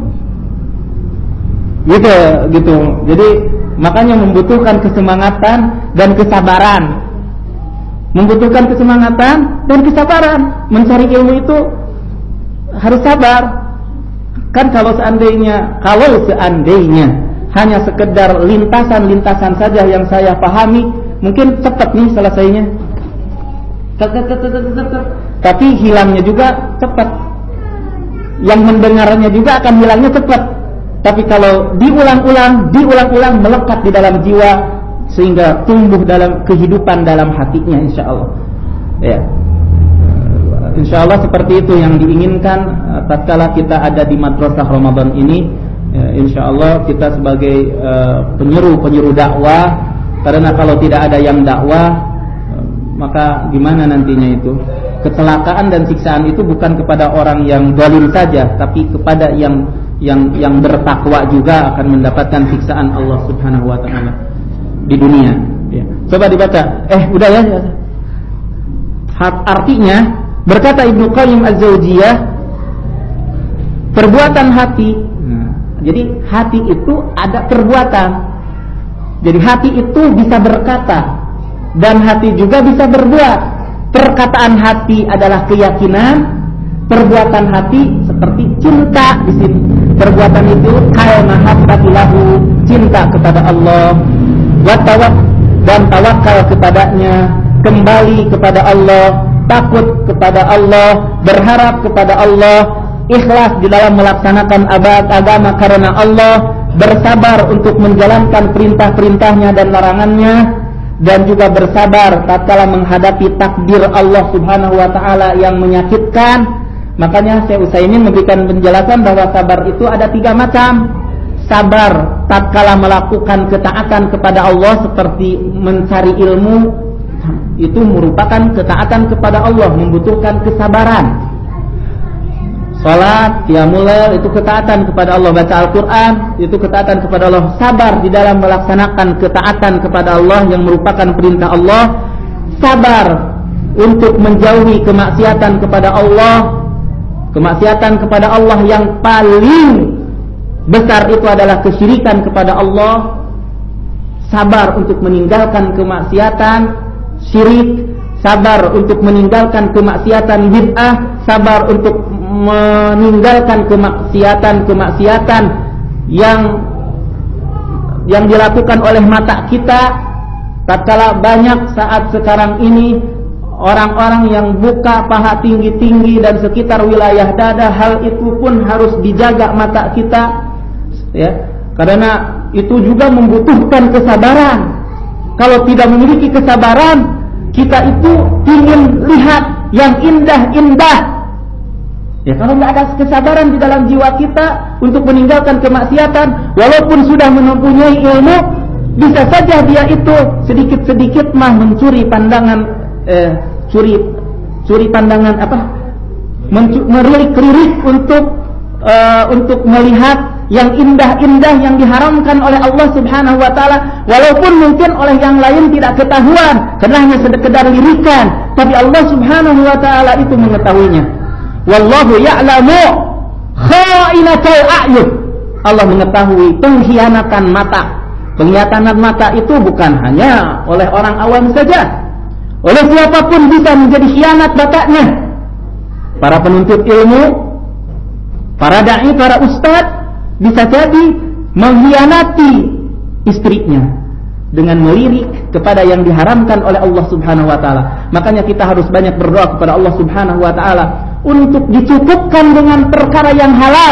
Gitu. Jadi makanya membutuhkan kesemangatan dan kesabaran. Membutuhkan kesemangatan dan kesabaran. Mencari ilmu itu harus sabar. Kan kalau seandainya hanya sekedar lintasan-lintasan saja yang saya pahami, mungkin cepat nih selesainya. Tapi hilangnya juga cepat. Yang mendengarnya juga akan hilangnya cepat. Tapi kalau diulang-ulang melekat di dalam jiwa sehingga tumbuh dalam kehidupan dalam hatinya, insyaallah. Ya. Insyaallah seperti itu yang diinginkan tatkala kita ada di madrasah Ramadan ini. Insyaallah kita sebagai penyeru dakwah. Karena kalau tidak ada yang dakwah, maka gimana nantinya itu? Kecelakaan dan siksaan itu bukan kepada orang yang zalim saja, tapi kepada yang bertakwa juga akan mendapatkan siksaan Allah Subhanahu wa taala di dunia. Ya. Coba dibaca. Udah ya. Artinya Berkata Ibnu Qayyim Az-Zaujiyah, perbuatan hati. Jadi hati itu ada perbuatan. Jadi hati itu bisa berkata dan hati juga bisa berbuat. Perkataan hati adalah keyakinan, perbuatan hati seperti cinta di sini. Perbuatan itu kal mahabbatilahu, cinta kepada Allah, dan tawakal kepadanya, kembali kepada Allah, takut kepada Allah, berharap kepada Allah, ikhlas di dalam melaksanakan agama karena Allah, bersabar untuk menjalankan perintah-perintahnya dan larangannya, dan juga bersabar tatkala menghadapi takdir Allah Subhanahu wa taala yang menyakitkan. Makanya Syekh Utsaimin memberikan penjelasan bahwa sabar itu ada 3 macam. Sabar tatkala melakukan ketaatan kepada Allah seperti mencari ilmu, itu merupakan ketaatan kepada Allah, membutuhkan kesabaran. Salat, qiyamul lail itu ketaatan kepada Allah, baca Al-Qur'an itu ketaatan kepada Allah. Sabar di dalam melaksanakan ketaatan kepada Allah yang merupakan perintah Allah. Sabar untuk menjauhi kemaksiatan kepada Allah. Kemaksiatan kepada Allah yang paling besar itu adalah kesyirikan kepada Allah. Sabar untuk meninggalkan kemaksiatan syirik, sabar untuk meninggalkan kemaksiatan bid'ah, sabar untuk meninggalkan kemaksiatan yang dilakukan oleh mata kita. Tatkala banyak saat sekarang ini orang-orang yang buka paha tinggi-tinggi dan sekitar wilayah dada, hal itu pun harus dijaga mata kita, ya, karena itu juga membutuhkan kesabaran. Kalau tidak memiliki kesabaran, kita itu ingin lihat yang indah-indah. Ya, kalau tidak ada kesabaran di dalam jiwa kita untuk meninggalkan kemaksiatan, walaupun sudah mempunyai ilmu, bisa saja dia itu sedikit-sedikit mah mencuri pandangan, curi pandangan melirik-lirik untuk melihat yang indah-indah yang diharamkan oleh Allah Subhanahu wa taala, walaupun mungkin oleh yang lain tidak ketahuan karena hanya sekedar lirikan, tapi Allah Subhanahu wa taala itu mengetahuinya. Wallahu ya'lamu kha'inatal a'yun. Allah mengetahui pengkhianatan mata. Pengkhianatan mata itu bukan hanya oleh orang awam saja. Oleh siapapun bisa menjadi khianat matanya. Para penuntut ilmu, para dai, para ustadz bisa jadi mengkhianati istrinya dengan melirik kepada yang diharamkan oleh Allah Subhanahu wa taala. Makanya kita harus banyak berdoa kepada Allah Subhanahu wa taala untuk dicukupkan dengan perkara yang halal.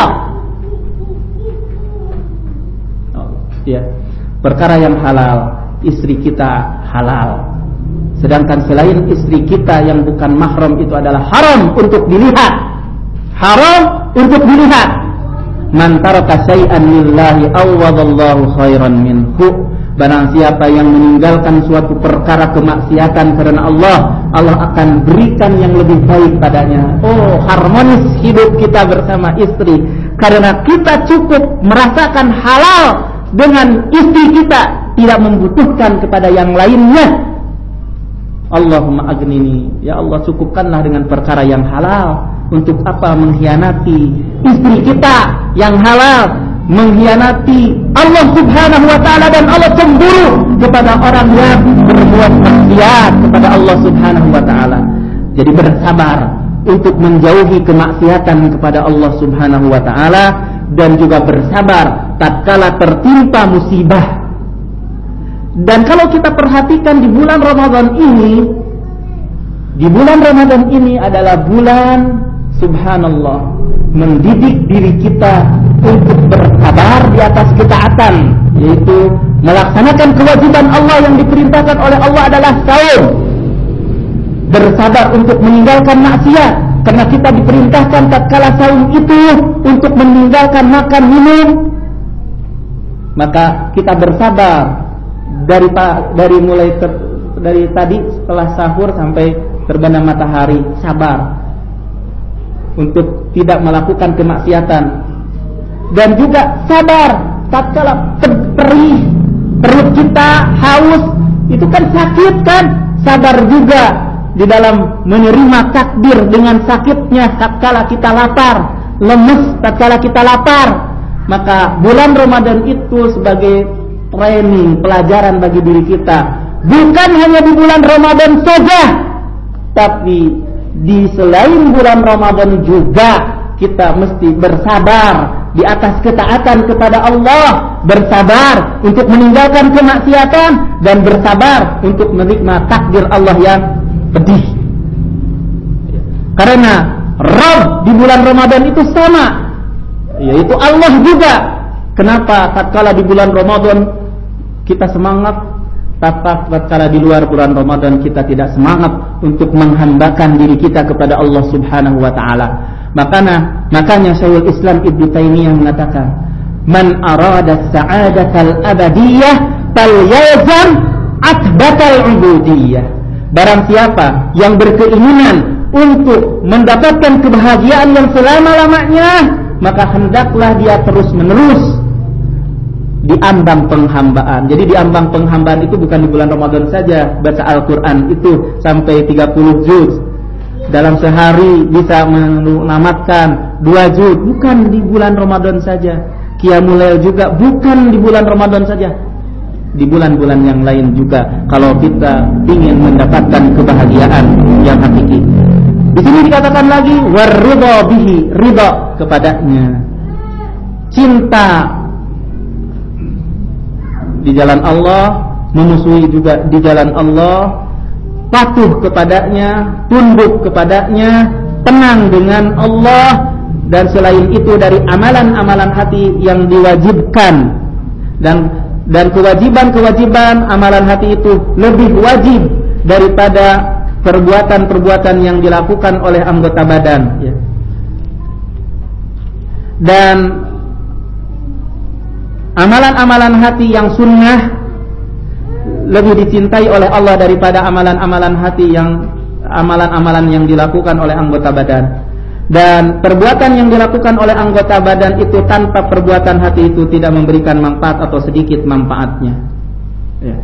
Ya, perkara yang halal, istri kita halal. Sedangkan selain istri kita yang bukan mahram itu adalah haram untuk dilihat. Haram untuk dilihat. Man taraka syai'an lillahi awwadallahu khairan minhu. Barang siapa yang meninggalkan suatu perkara kemaksiatan karena Allah, Allah akan berikan yang lebih baik padanya. Oh, harmonis hidup kita bersama istri karena kita cukup merasakan halal dengan istri kita, tidak membutuhkan kepada yang lainnya. Allahumma agnini, ya Allah cukupkanlah dengan perkara yang halal. Untuk apa mengkhianati istri kita yang halal, mengkhianati Allah Subhanahu wa taala, dan Allah cemburu kepada orang yang berbuat maksiat kepada Allah Subhanahu wa taala. Jadi bersabar untuk menjauhi kemaksiatan kepada Allah Subhanahu wa taala, dan juga bersabar tatkala tertimpa musibah. Dan kalau kita perhatikan di bulan Ramadan ini adalah bulan subhanallah mendidik diri kita untuk bersabar di atas ketaatan, yaitu melaksanakan kewajiban Allah yang diperintahkan oleh Allah adalah saum. Bersabar untuk meninggalkan maksiat, karena kita diperintahkan tatkala saum itu untuk meninggalkan makan minum. Maka kita bersabar dari tadi setelah sahur sampai terbenam matahari, sabar untuk tidak melakukan kemaksiatan, dan juga sabar tatkala perih, perut kita haus, itu kan sakit kan, sabar juga di dalam menerima takdir dengan sakitnya tatkala kita lapar, lemes tatkala kita lapar. Maka bulan Ramadan itu sebagai training, pelajaran bagi diri kita. Bukan hanya di bulan Ramadan saja, tapi di selain bulan Ramadan juga kita mesti bersabar di atas ketaatan kepada Allah, bersabar untuk meninggalkan kemaksiatan, dan bersabar untuk menerima takdir Allah yang pedih. Karena Rabb di bulan Ramadan itu sama, yaitu Allah juga. Kenapa tatkala di bulan Ramadan kita semangat, tatkala di luar bulan Ramadan kita tidak semangat untuk menghambakan diri kita kepada Allah Subhanahu wa taala? Makanya Syekhul Islam Ibnu Taimiyah mengatakan, "Man arada sa'adatal abadiyah falyalzam atbatal ubudiyah." Barang siapa yang berkeinginan untuk mendapatkan kebahagiaan yang selama-lamanya, maka hendaklah dia terus-menerus di ambang penghambaan. Jadi di ambang penghambaan itu bukan di bulan Ramadan saja, baca Al-Quran itu sampai 30 juz. Dalam sehari bisa menamatkan 2 juz, bukan di bulan Ramadan saja. Qiyamul Lail juga bukan di bulan Ramadan saja, di bulan-bulan yang lain juga, kalau kita ingin mendapatkan kebahagiaan yang hakiki. Di sini dikatakan lagi waridha bihi, ridha kepadanya, cinta di jalan Allah, memusuhi juga di jalan Allah, patuh kepadanya, tunduk kepadanya, tenang dengan Allah, dan selain itu dari amalan-amalan hati yang diwajibkan, dan kewajiban-kewajiban amalan hati itu lebih wajib daripada perbuatan-perbuatan yang dilakukan oleh anggota badan, ya. Dan amalan-amalan hati yang sunnah lebih dicintai oleh Allah daripada amalan-amalan hati yang amalan-amalan yang dilakukan oleh anggota badan. Dan perbuatan yang dilakukan oleh anggota badan itu tanpa perbuatan hati itu tidak memberikan manfaat atau sedikit manfaatnya, ya.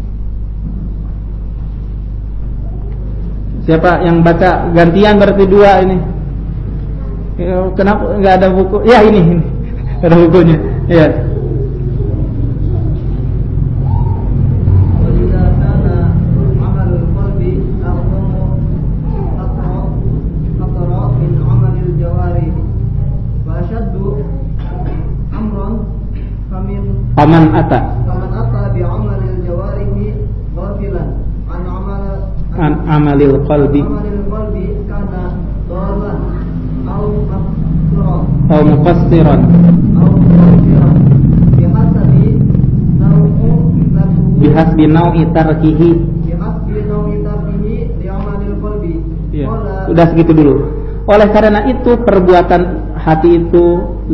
Siapa yang baca gantian berarti 2 ini? Kenapa nggak ada buku? Ya ini ada bukunya, ya. Faman ata bi amalil jawarihi ghafilan an amalil qalbi kana dhalan aw muqassiran bihasbi nau'i tarkihi li amalil qalbi. Ya, sudah segitu dulu. Oleh karena itu perbuatan hati itu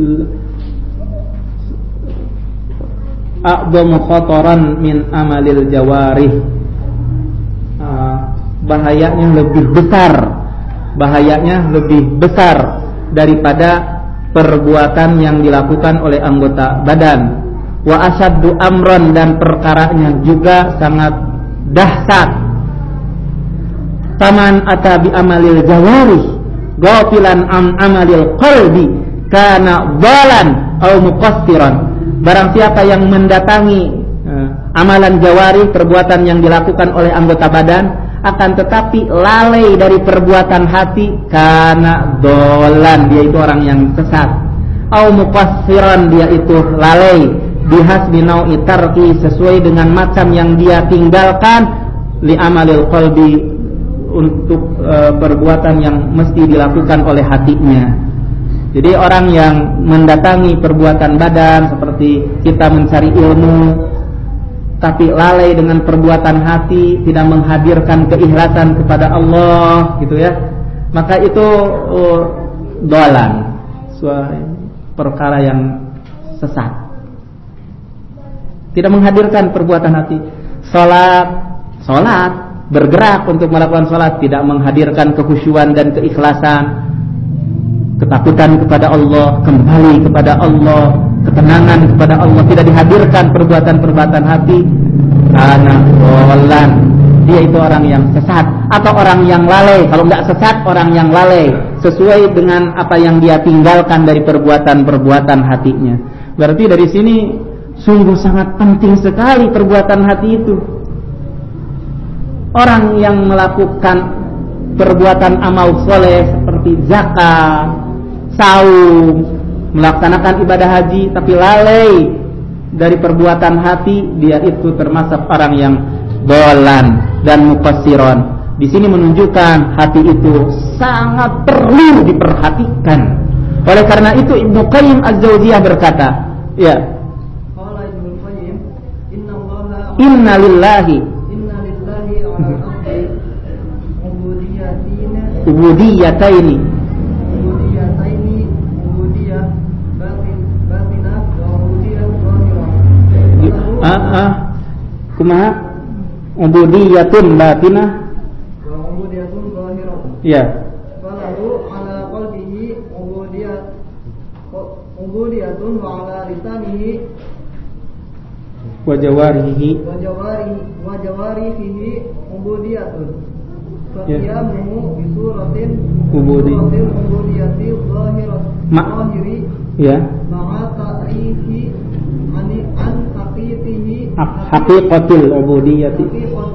a'dhamu khataran min amalil jawarih, bahayanya lebih besar daripada perbuatan yang dilakukan oleh anggota badan. Wa asyaddu amran, dan perkaranya juga sangat dahsyat. Taman ata bi amalil jawarih ghafilan an amalil qalbi kana dhalan aw muqassiran. Barang siapa yang mendatangi amalan jawari, perbuatan yang dilakukan oleh anggota badan, akan tetapi lalai dari perbuatan hati, karena dolan, dia itu orang yang sesat. Au muqassiran, dia itu lalai bihasbi nau'i tarki, sesuai dengan macam yang dia tinggalkan, li amalil qalbi, untuk perbuatan yang mesti dilakukan oleh hatinya. Jadi orang yang mendatangi perbuatan badan seperti kita mencari ilmu, tapi lalai dengan perbuatan hati, tidak menghadirkan keikhlasan kepada Allah, gitu ya, maka itu dolan, perkara yang sesat. Tidak menghadirkan perbuatan hati. Salat, bergerak untuk melakukan salat, tidak menghadirkan kekhusyuan dan keikhlasan, ketakutan kepada Allah, kembali kepada Allah, ketenangan kepada Allah, tidak dihadirkan perbuatan-perbuatan hati, karena dolan, dia itu orang yang sesat atau orang yang lalai. Kalau enggak sesat, orang yang lalai sesuai dengan apa yang dia tinggalkan dari perbuatan-perbuatan hatinya. Berarti dari sini sungguh sangat penting sekali perbuatan hati itu. Orang yang melakukan perbuatan amal soleh seperti zakat, saum, melaksanakan ibadah haji tapi lalai dari perbuatan hati, dia itu termasuk orang yang dolan dan muqassiron. Di sini menunjukkan hati itu sangat perlu diperhatikan. Oleh karena itu Ibnu Qayyim Az-Jauziyah berkata, ya, qala Ibnu Qayyim, inna lillahi ubudiyataini kumaha ubudiyatun batinah wa ubudiyatun zahirah. Ya. Falahu ala qalbihi ubudiyatun wa ala lisanihi wa jawarihi ubudiyatun. Faqiyamuhu bi suratin ubudiyati zahiri ya ma'a ta'rifi an haqiqatil ubudiyatil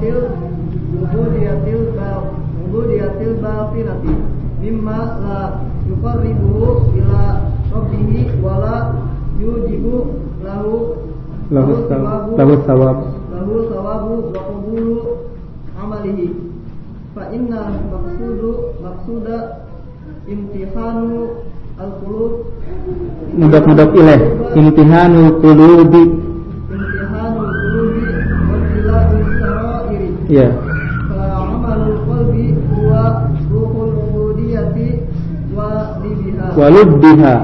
batinati mimma la yuqarribuhu ila rabbih wa la yujibu lahu sawabu wa qabulu amalihi fa inna maqsuda imtihanu al-qulub mudah ilaih imtihanul qulubi ya. Fa'amalul qalbi huwa ruhul ubudiyati wa lubbiha.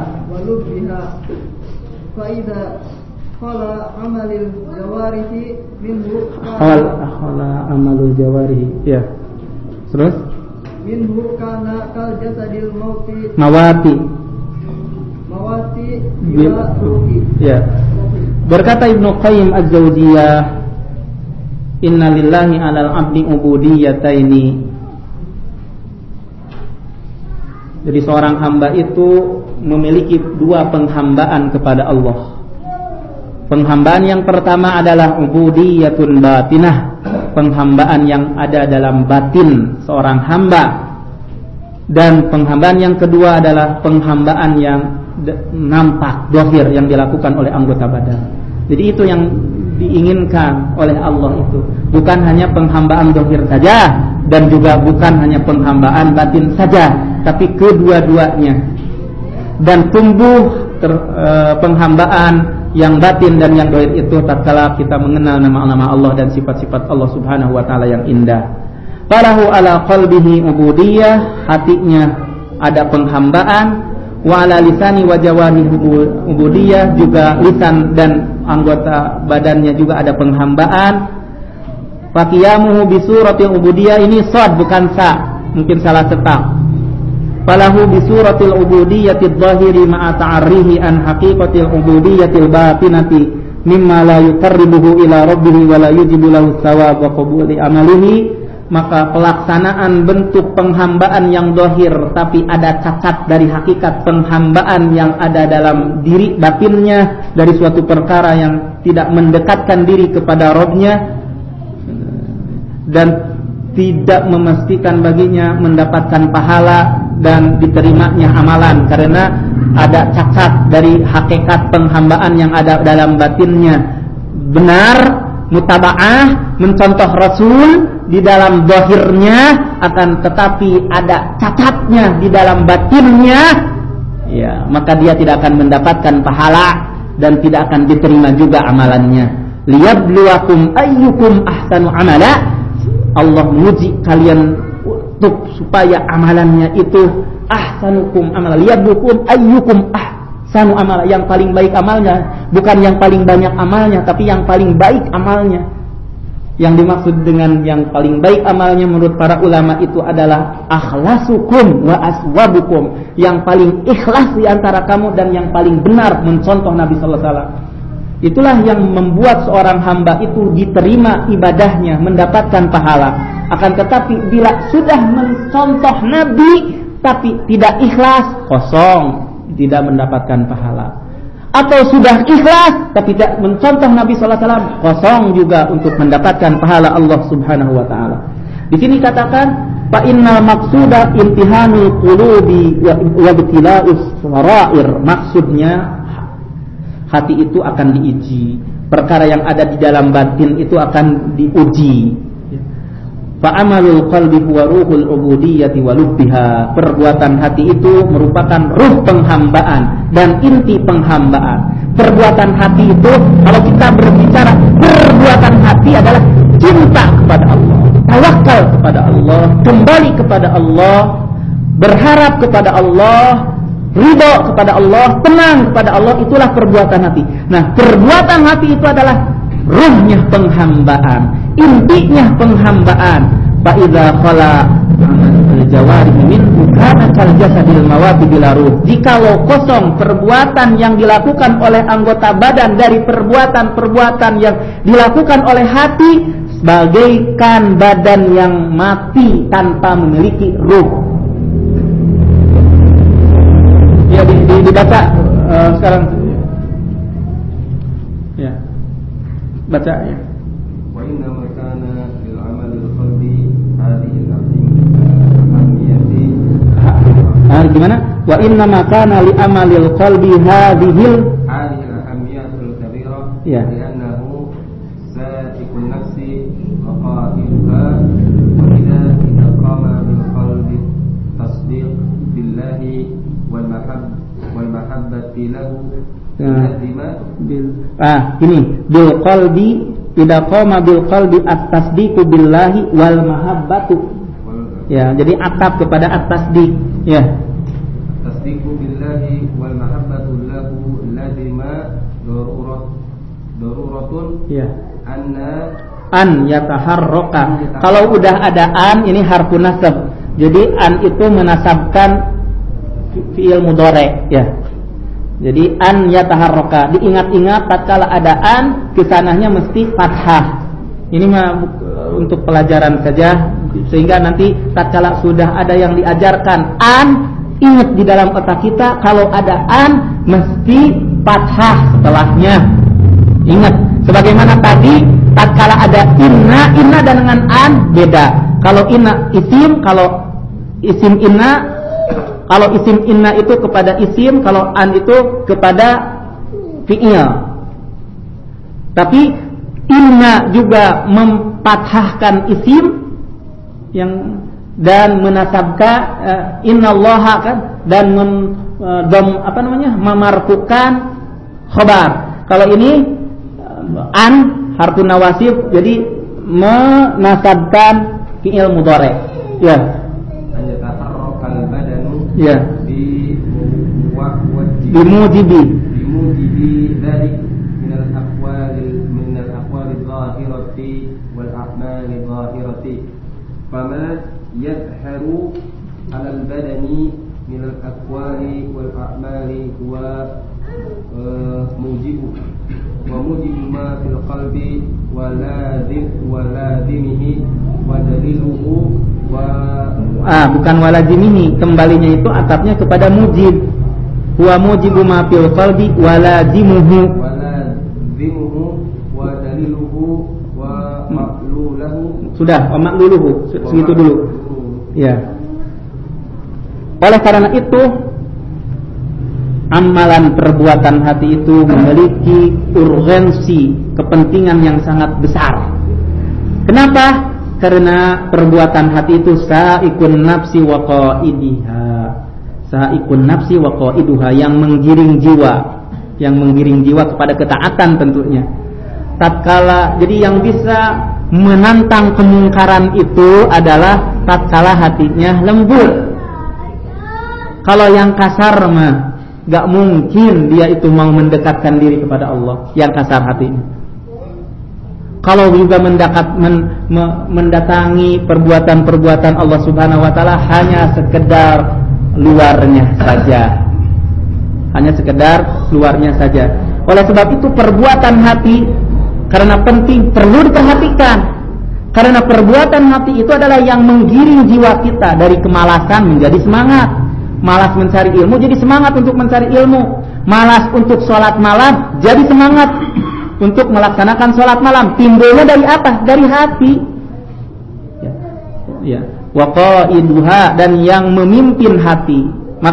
Fa idza qala amalul jawarihi minhu qala amalul jawarihi ya. Terus minhu kana kal jasadil mawati bila ruhi ya. Berkata Ibnu Qayyim Az-Jauziyah, inna lillahi 'alal 'abdi ubudiyataini. Jadi seorang hamba itu memiliki dua penghambaan kepada Allah. Penghambaan yang pertama adalah ubudiyatun batinah, penghambaan yang ada dalam batin seorang hamba. Dan penghambaan yang kedua adalah penghambaan yang nampak, zahir, yang dilakukan oleh anggota badan. Jadi itu yang diinginkan oleh Allah itu, bukan hanya penghambaan zahir saja dan juga bukan hanya penghambaan batin saja, tapi kedua-duanya. Dan tumbuh penghambaan yang batin dan yang zahir itu tatkala kita mengenal nama-nama Allah dan sifat-sifat Allah Subhanahu wa taala yang indah. Falahu ala qalbihi ubudiyah, hatinya ada penghambaan, wa ala lisani wa jawarihi ubudiyah, juga lisan dan anggota badannya juga ada penghambaan. Faqiyamuhu bi suratil ubudiyah, ini shad bukan sa, mungkin salah cetak. Falahu bi suratil ubudiyyatidz zahiri ma'a ta'arrihi an haqiqatil ubudiyyatil batinati mimma la yuqarribuhu ila rabbih wa la yujibu lahu thawab wa qabuli amalihi. Maka pelaksanaan bentuk penghambaan yang zahir tapi ada cacat dari hakikat penghambaan yang ada dalam diri batinnya dari suatu perkara yang tidak mendekatkan diri kepada Rabb-nya dan tidak memastikan baginya mendapatkan pahala dan diterimanya amalan karena ada cacat dari hakikat penghambaan yang ada dalam batinnya. Benar mutaba'ah, mencontoh Rasul di dalam zahirnya, akan tetapi ada cacatnya di dalam batinnya, ya, maka dia tidak akan mendapatkan pahala dan tidak akan diterima juga amalannya. Liyabluwakum ayyukum ahsanu amala, Allah menguji kalian untuk supaya amalannya itu ahsanukum amala. Liyabluwakum ayyukum ahsanu amala, yang paling baik amalnya, bukan yang paling banyak amalnya, tapi yang paling baik amalnya. Yang dimaksud dengan yang paling baik amalnya menurut para ulama itu adalah akhlasukum wa aswabukum, yang paling ikhlas di antara kamu dan yang paling benar mencontoh Nabi sallallahu alaihi wasallam. Itulah yang membuat seorang hamba itu diterima ibadahnya, mendapatkan pahala. Akan tetapi bila sudah mencontoh Nabi tapi tidak ikhlas, kosong, tidak mendapatkan pahala. Atau sudah ikhlas tapi tidak mencontoh Nabi sallallahu alaihi wasallam, kosong juga untuk mendapatkan pahala Allah Subhanahu wa taala. Di sini katakan fa innal maqsuda imtihanul qulubi wa ibtila'us sarair. Maksudnya hati itu akan diuji, perkara yang ada di dalam batin itu akan diuji. Fa amalul qalbi huwa ruhul ubudiyyati wa lubbiha. Perbuatan hati itu merupakan ruh penghambaan dan inti penghambaan. Perbuatan hati itu, kalau kita berbicara perbuatan hati adalah cinta kepada Allah, tawakal kepada Allah, kembali kepada Allah, berharap kepada Allah, ridho kepada Allah, tenang kepada Allah. Itulah perbuatan hati. Nah, perbuatan hati itu adalah ruhnya penghambaan, intinya penghambaan. Fa idza khala al-jawarih minhu kana kal jasadil mawati bila ruh. Jikalau kosong perbuatan yang dilakukan oleh anggota badan dari perbuatan-perbuatan yang dilakukan oleh hati, bagaikan badan yang mati tanpa memiliki ruh. Ya, dibaca sekarang. Ya. Baca ya. Wa inna ma kana lil amalil qalbi hadhihi al-ahmiyati. Gimana? Wa inna ma kana li amalil qalbi hadhihi al-ahmiyatul kabira. Ya. Li'annahu sa'iqun nafsi wa qa'iduha wa idza qama bil qalbi tasdiq billahi wal mahabbati lahu. Ini bil qalbi, idza qama bil qalbi at-tasdiqu billahi wal mahabbatu. Ya, jadi atap kepada at-tasdiq. Ya. Tasdiqu billahi wal mahabbatu lahu lazima daruratun. Ya. An yataharraka. Kalau udah ada an, ini harfu nasab. Jadi an itu menasabkan fi'il mudhari, ya. Jadi an yataharraka, diingat-ingat tatkala ada an, kesananya mesti fathah. Ini mah untuk pelajaran saja, sehingga nanti tatkala sudah ada yang diajarkan an, ingat di dalam otak kita kalau ada an mesti fathah setelahnya. Ingat, sebagaimana tadi tatkala ada inna dengan an beda. Kalau inna isim, kalau isim inna, kalau isim inna itu kepada isim, kalau an itu kepada fi'il. Tapi inna juga mempathahkan isim yang dan menasabkan innallaha kan, dan memarfukan khabar. Kalau ini an harfu nawasib, jadi menasabkan fi'il mudhari. Ya. Ya. Bimujibi dzalik min al-aqwali adh-dhahirati wal a'mali adh-dhahirati. Fama yadhharu 'ala al-badani min al-aqwali wal a'mali huwa mujibu ma fil qalbi wa lazimihi wa daliluhu. Bukan walazimihi, kembalinya itu atapnya kepada mujib. Huwa mujibu ma fil qalbi walazimuhu wa daliluhu wa ma'lulahu. Sudah, wa ma'luluhu segitu dulu. Ya. Oleh karena itu amalan perbuatan hati itu memiliki urgensi, kepentingan yang sangat besar. Kenapa? Karena perbuatan hati itu saikun nafsi wa qaiduha, yang menggiring jiwa kepada ketaatan tentunya. Tatkala, jadi yang bisa menantang kemungkaran itu adalah tatkala hatinya lembut. Kalau yang kasar mah gak mungkin dia itu mau mendekatkan diri kepada Allah, yang kasar hatinya. Kalau juga mendatangi perbuatan-perbuatan Allah Subhanahu wa taala hanya sekedar luarnya saja. Oleh sebab itu perbuatan hati karena penting perlu diperhatikan. Karena perbuatan hati itu adalah yang menggiring jiwa kita dari kemalasan menjadi semangat. Malas mencari ilmu jadi semangat untuk mencari ilmu. Malas untuk sholat malam jadi semangat untuk melaksanakan sholat malam. Timbulnya dari apa? Dari hati. Ya. Wa qaiduha, dan yang memimpin hati.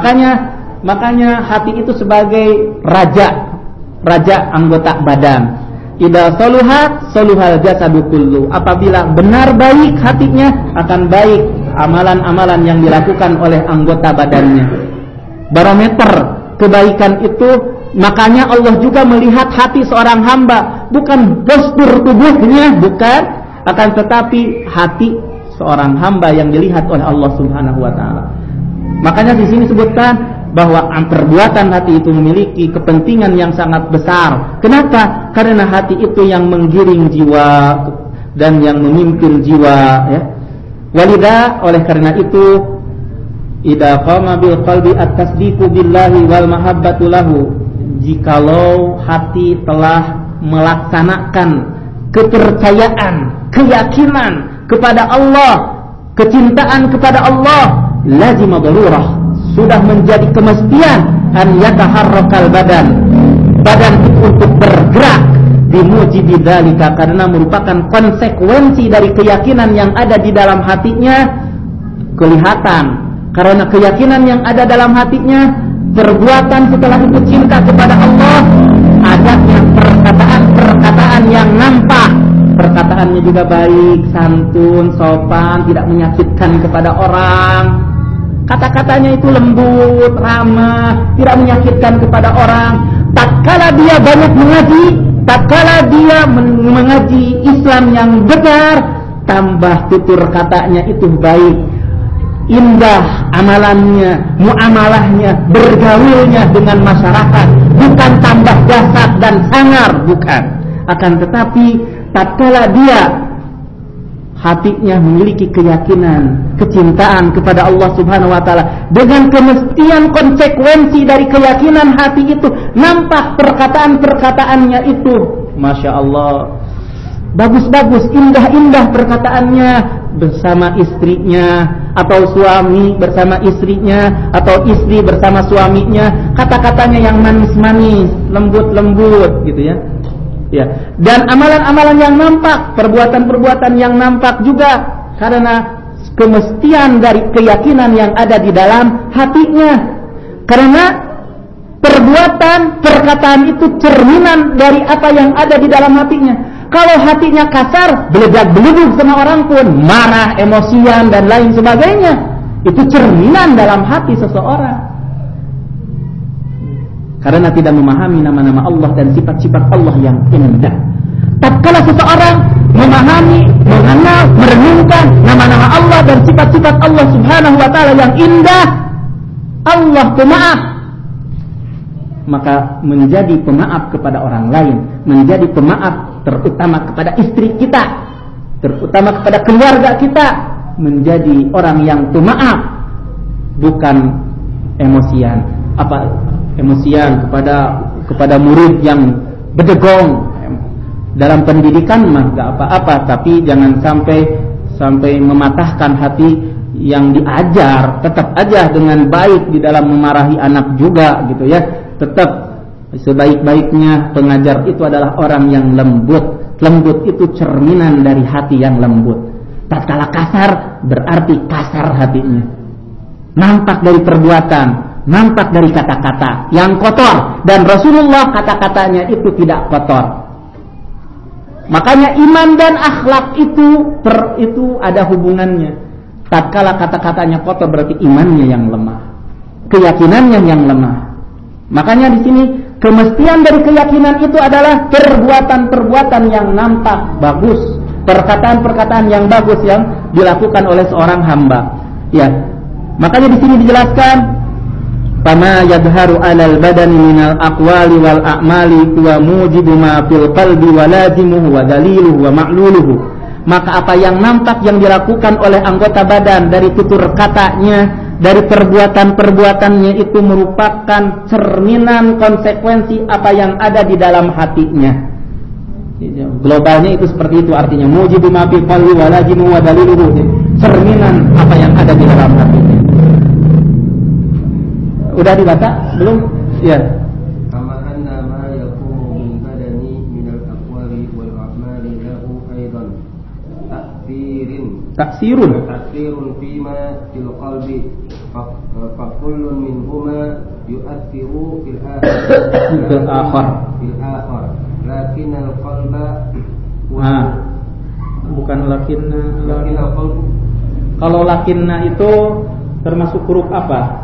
Makanya hati itu sebagai raja anggota badan. Idza saluhat saluhal jasadu kullu. Apabila benar baik hatinya, akan baik amalan-amalan yang dilakukan oleh anggota badannya. Barometer kebaikan itu, makanya Allah juga melihat hati seorang hamba, bukan postur tubuhnya, bukan, akan tetapi hati seorang hamba yang dilihat oleh Allah Subhanahu wa taala. Makanya di sini sebutkan bahwa perbuatan hati itu memiliki kepentingan yang sangat besar. Kenapa? Karena hati itu yang menggiring jiwa dan yang memimpin jiwa, ya. Walidha, oleh karena itu, idza qama bil qalbi at-tasdiqu billahi wal mahabbatu lahu, jikalau hati telah melaksanakan kepercayaan, keyakinan kepada Allah, kecintaan kepada Allah, lazima darurah, sudah menjadi kemestian an yataharrakal badan itu untuk bergerak dimujibi dzalika, karena merupakan konsekuensi dari keyakinan yang ada di dalam hatinya kelihatan. Karena keyakinan yang ada dalam hatinya, perbuatan setelah itu cinta kepada Allah, adanya perkataan yang nampak. Perkataannya juga baik, santun, sopan, tidak menyakitkan kepada orang. Kata-katanya itu lembut, ramah, tidak menyakitkan kepada orang. Tatkala dia banyak mengaji, tatkala dia mengaji Islam yang benar, tambah tutur katanya itu baik, indah amalannya, muamalahnya, bergaulnya dengan masyarakat, bukan tambah dasar dan sangar, bukan. Akan tetapi tatkala dia hatinya memiliki keyakinan, kecintaan kepada Allah Subhanahu wa taala, dengan kemestian konsekuensi dari keyakinan hati itu, nampak perkataan-perkataannya itu, Masya Allah, bagus-bagus, indah-indah perkataannya bersama istrinya, atau suami bersama istrinya, atau istri bersama suaminya, kata-katanya yang manis-manis, lembut-lembut gitu ya. Ya, dan amalan-amalan yang nampak, perbuatan-perbuatan yang nampak juga karena kemestian dari keyakinan yang ada di dalam hatinya. Karena perbuatan, perkataan itu cerminan dari apa yang ada di dalam hatinya. Kalau hatinya kasar, beledak-beleduk sama orang pun, marah, emosian dan lain sebagainya, itu cerminan dalam hati seseorang. Karena tidak memahami nama-nama Allah dan sifat-sifat Allah yang indah. Tatkala seseorang memahami, mengenal, merenungkan nama-nama Allah dan sifat-sifat Allah Subhanahu wa taala yang indah, Allah pemaaf, maka menjadi pemaaf kepada orang lain, menjadi pemaaf terutama kepada istri kita, terutama kepada keluarga kita, menjadi orang yang pemaaf, bukan emosian. Emosian kepada murid yang bedegong. Dalam pendidikan mah gak apa-apa, tapi jangan sampai mematahkan hati yang diajar. Tetap aja dengan baik di dalam memarahi anak juga gitu ya. Tetap sebaik-baiknya pengajar itu adalah orang yang lembut. Lembut itu cerminan dari hati yang lembut. Tatkala kasar berarti kasar hatinya. Nampak dari perbuatan, nampak dari kata-kata yang kotor, dan Rasulullah kata-katanya itu tidak kotor. Makanya iman dan akhlak itu ada hubungannya. Tatkala kata-katanya kotor berarti imannya yang lemah, keyakinannya yang lemah. Makanya di sini kemestian dari keyakinan itu adalah perbuatan-perbuatan yang nampak bagus, perkataan-perkataan yang bagus yang dilakukan oleh seorang hamba. Ya, makanya di sini dijelaskan, fama yadharu 'alal badani minal aqwali wal a'mali huwa mujibu ma fil qalbi wa lazimuhu wa daliluhu wa ma'luluhu. Maka apa yang nampak yang dilakukan oleh anggota badan dari tutur katanya dari perbuatan-perbuatannya itu merupakan cerminan konsekuensi apa yang ada di dalam hatinya. Globalnya itu seperti itu, artinya mujibu ma fi qalbi wa lazimu wa daliluhu, cerminan apa yang ada di dalam hatinya. Udah dibaca belum? Ya. Kama anna ma yaqumu min badani min al-aqwali wal a'mali lahu aidan taksirun fima fil qalbi fa kullun minhuma yu'athiru fil akhar lakin al-qalba bukan lakinna al-qalbu. Kalau lakinna itu termasuk huruf apa?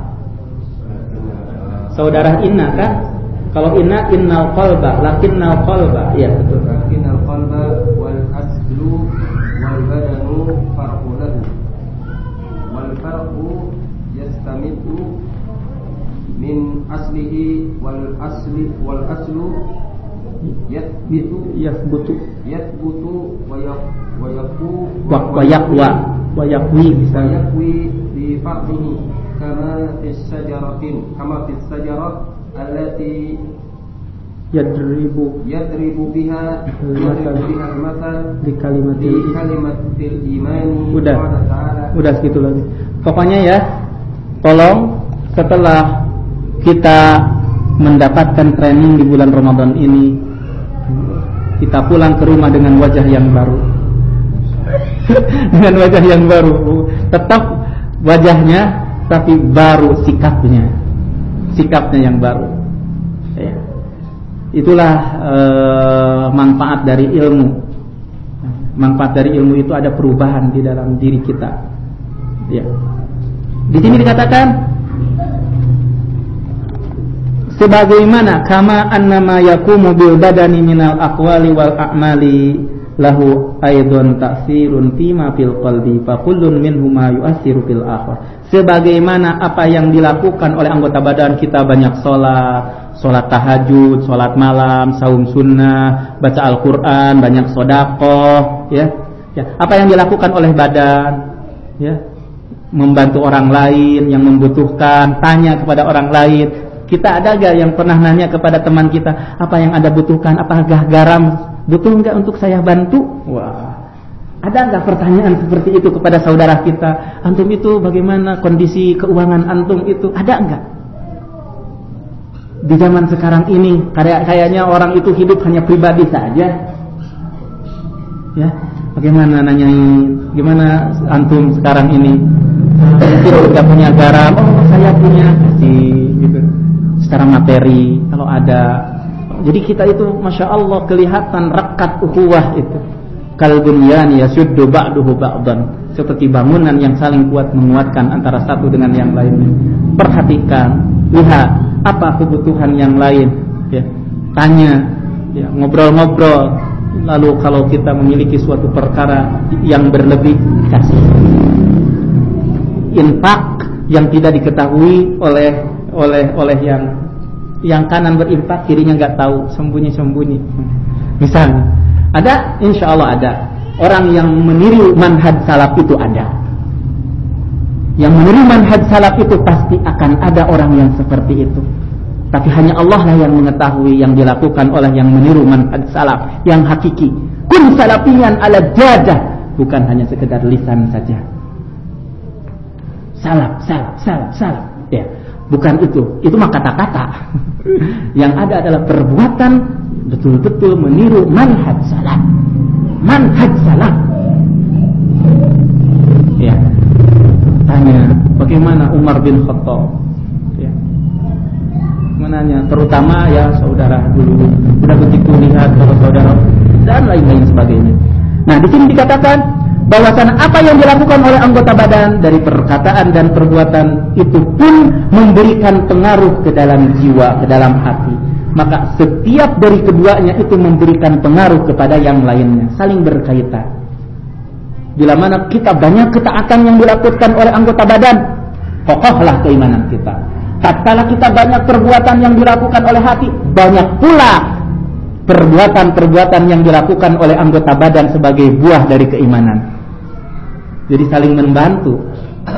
Saudara inna kan? Kalau inna innal qalba, lakinnal qalba, ya betul. Lakinnal qalba wal aslu wal badanu farqu lahu. Wal farqu yastamidu min aslihi wal aslu yathbutu wa yakwi bi farqihi kama fis sajarah allati yadribu biha al-mathal di kalimatil imani. Udah segitu lagi. Pokoknya ya, tolong setelah kita mendapatkan training di bulan Ramadan ini, kita pulang ke rumah dengan wajah yang baru. Dengan wajah yang baru. Tetap wajahnya, tapi baru sikapnya yang baru. Ya. Itulah manfaat dari ilmu. Manfaat dari ilmu itu ada perubahan di dalam diri kita. Ya. Di sini dikatakan sebagaimana kama annama yaqumu bil badani minal aqwali wal a'mali lahu aidon ta'sirun fima fil qalbi fa kullun minhuma yu'assiru fil akhar. Sebagaimana apa yang dilakukan oleh anggota badan kita, banyak sholat tahajud, sholat malam, saum sunnah, baca Al-Quran, banyak sedekah, ya. Apa yang dilakukan oleh badan, ya, membantu orang lain yang membutuhkan, tanya kepada orang lain. Kita ada gak yang pernah nanya kepada teman kita, apa yang Anda butuhkan, apakah garam butuh enggak untuk saya bantu? Wah, ada enggak pertanyaan seperti itu kepada saudara kita? Antum itu bagaimana kondisi keuangan antum itu? Ada enggak? Di zaman sekarang ini kayaknya orang itu hidup hanya pribadi saja. Ya, bagaimana nanyain, gimana antum sekarang ini? Mungkin enggak punya garam, oh saya punya, kasih gitu. Secara materi kalau ada. Jadi kita itu Masya Allah kelihatan rekat ukhuwah itu. Kalbunyan yasuddu ba'duhu ba'dan, seperti bangunan yang saling kuat menguatkan antara satu dengan yang lainnya. Perhatikan, lihat apa kebutuhan yang lain, ya. Tanya, ya, ngobrol-ngobrol. Lalu kalau kita memiliki suatu perkara yang berlebih, kasih. Infak yang tidak diketahui oleh yang kanan berinfak, kirinya nggak tahu, sembunyi-sembunyi. Misalnya, ada, insya Allah ada orang yang meniru manhaj salaf itu ada. Yang meniru manhaj salaf itu pasti akan ada orang yang seperti itu. Tapi hanya Allah lah yang mengetahui yang dilakukan oleh yang meniru manhaj salaf yang hakiki. Kun salafiyan ala jadah, bukan hanya sekedar lisan saja. Salaf. Ya. Bukan itu mah kata-kata. Yang ada adalah perbuatan betul-betul meniru manhaj salaf. Ya. Tanya, bagaimana Umar bin Khattab? Ya. Menanya, terutama ya saudara dulu, sudah begitu lihat kalau saudara dan lain-lain sebagainya. Nah, di sini dikatakan bahwasanya apa yang dilakukan oleh anggota badan dari perkataan dan perbuatan itu pun memberikan pengaruh ke dalam jiwa, ke dalam hati. Maka setiap dari keduanya itu memberikan pengaruh kepada yang lainnya, saling berkaitan. Bila mana kita banyak ketaatan yang dilakukan oleh anggota badan, kokohlah keimanan kita. Tatkala kita banyak perbuatan yang dilakukan oleh hati, banyak pula perbuatan-perbuatan yang dilakukan oleh anggota badan sebagai buah dari keimanan. Jadi saling membantu.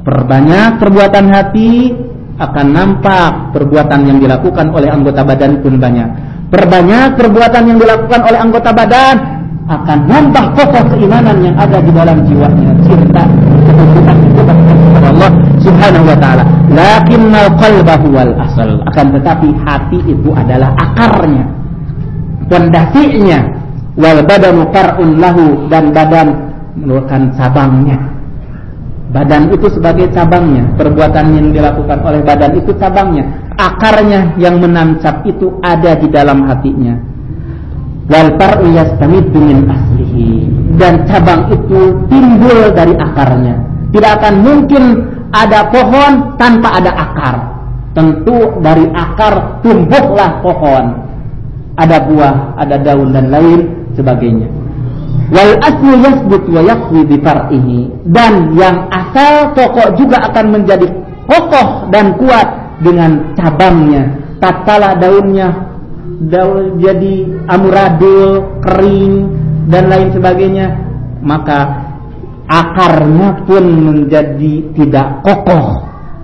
Perbanyak perbuatan hati, akan nampak perbuatan yang dilakukan oleh anggota badan pun banyak. Perbanyak perbuatan yang dilakukan oleh anggota badan, akan nampak kokoh keimanan yang ada di dalam jiwanya, cinta kepada Allah Subhanahu wa taala. Lakinnal qalba huwal asal. Akan tetapi hati itu adalah akarnya, pondasinya. Wal badanu far'un lahu, dan badan merupakan cabangnya. Badan itu sebagai cabangnya, perbuatan yang dilakukan oleh badan itu cabangnya. Akarnya yang menancap itu ada di dalam hatinya. Wal far'u yastamiddu min aslihi, dan cabang itu timbul dari akarnya. Tidak akan mungkin ada pohon tanpa ada akar. Tentu dari akar tumbuhlah pohon. Ada buah, ada daun dan lain sebagainya. Wal aslu yasbut wa yaqwi bi far'ihi, dan yang asal pokok juga akan menjadi kokoh dan kuat dengan cabangnya. Tatkala daunnya jadi amuradul, kering dan lain sebagainya, maka akarnya pun menjadi tidak kokoh.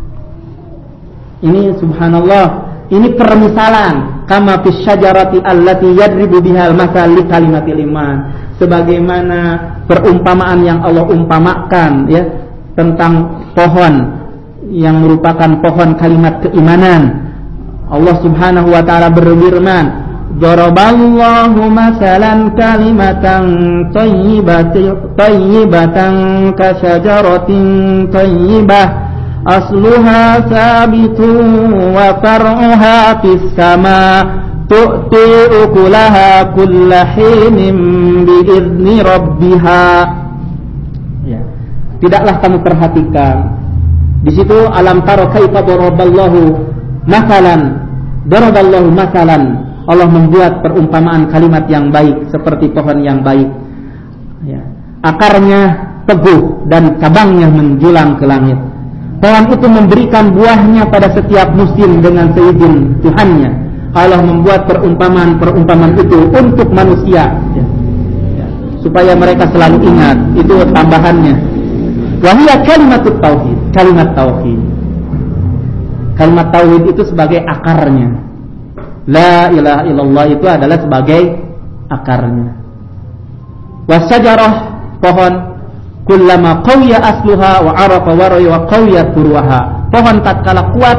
Ini subhanallah, ini permisalan kama fis syajarati allati yadribu bihal masal li kalimatil iman. Sebagaimana perumpamaan yang Allah umpamakan ya tentang pohon yang merupakan pohon kalimat keimanan. Allah Subhanahu wa taala berfirman, "Daraballahu masalan kalimatan thayyibatan ka syajaratin thayyibah asluha sabitun wa far'uha fis sama' tu'ti ukulaha kulla hinin bi'izni rabbiha." Ya. Tidaklah kamu perhatikan di situ, alam taro kaifa daraballahu masalan, daraballahu masalan, Allah membuat perumpamaan kalimat yang baik seperti pohon yang baik. Ya. Akarnya teguh dan cabangnya menjulang ke langit. Pohon itu memberikan buahnya pada setiap musim dengan seizin Tuhannya. Allah membuat perumpamaan itu untuk manusia, ya, supaya mereka selalu ingat. Itu tambahannya. Wahia kalimatut tauhid, kalimat tauhid. Kalimat tauhid itu sebagai akarnya. La ilaha illallah itu adalah sebagai akarnya. Wasyajarah, pohon, kullama qawiya asluha wa arafa waraya wa qawiyat furuha. Pohon tatkala kuat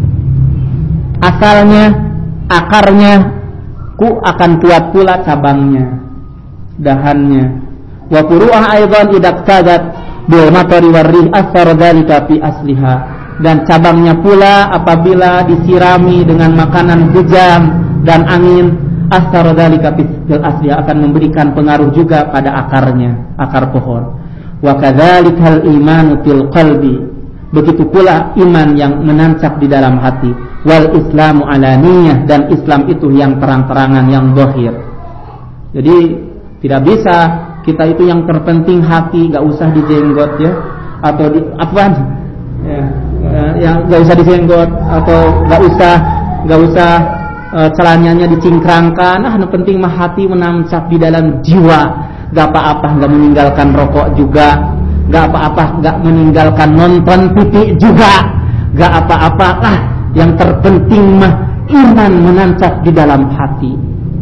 asalnya, akarnya, akan kuat pula cabangnya, dahannya. Wa furuha aidan idak tadat bil matari warrih asar dzalika fi asliha. Dan cabangnya pula apabila disirami dengan makanan hujan dan angin, asar dzalika fi asliha, akan memberikan pengaruh juga pada akarnya, akar pohon. Wa kadzalikal imanu fil qalbi, begitu pula iman yang menancap di dalam hati. Wal islamu alaniyah, dan Islam itu yang terang-terangan, yang zahir. Jadi tidak bisa kita itu yang terpenting hati, enggak usah dijenggot ya, atau di apaan ya, yang enggak usah dijenggot, atau enggak usah celananya dicingkrangkan. Yang penting mah hati menancap di dalam jiwa. Enggak apa-apa enggak meninggalkan rokok juga, enggak apa-apa enggak meninggalkan nonton TV juga, enggak apa-apa lah. Yang terpenting mah iman menancap di dalam hati.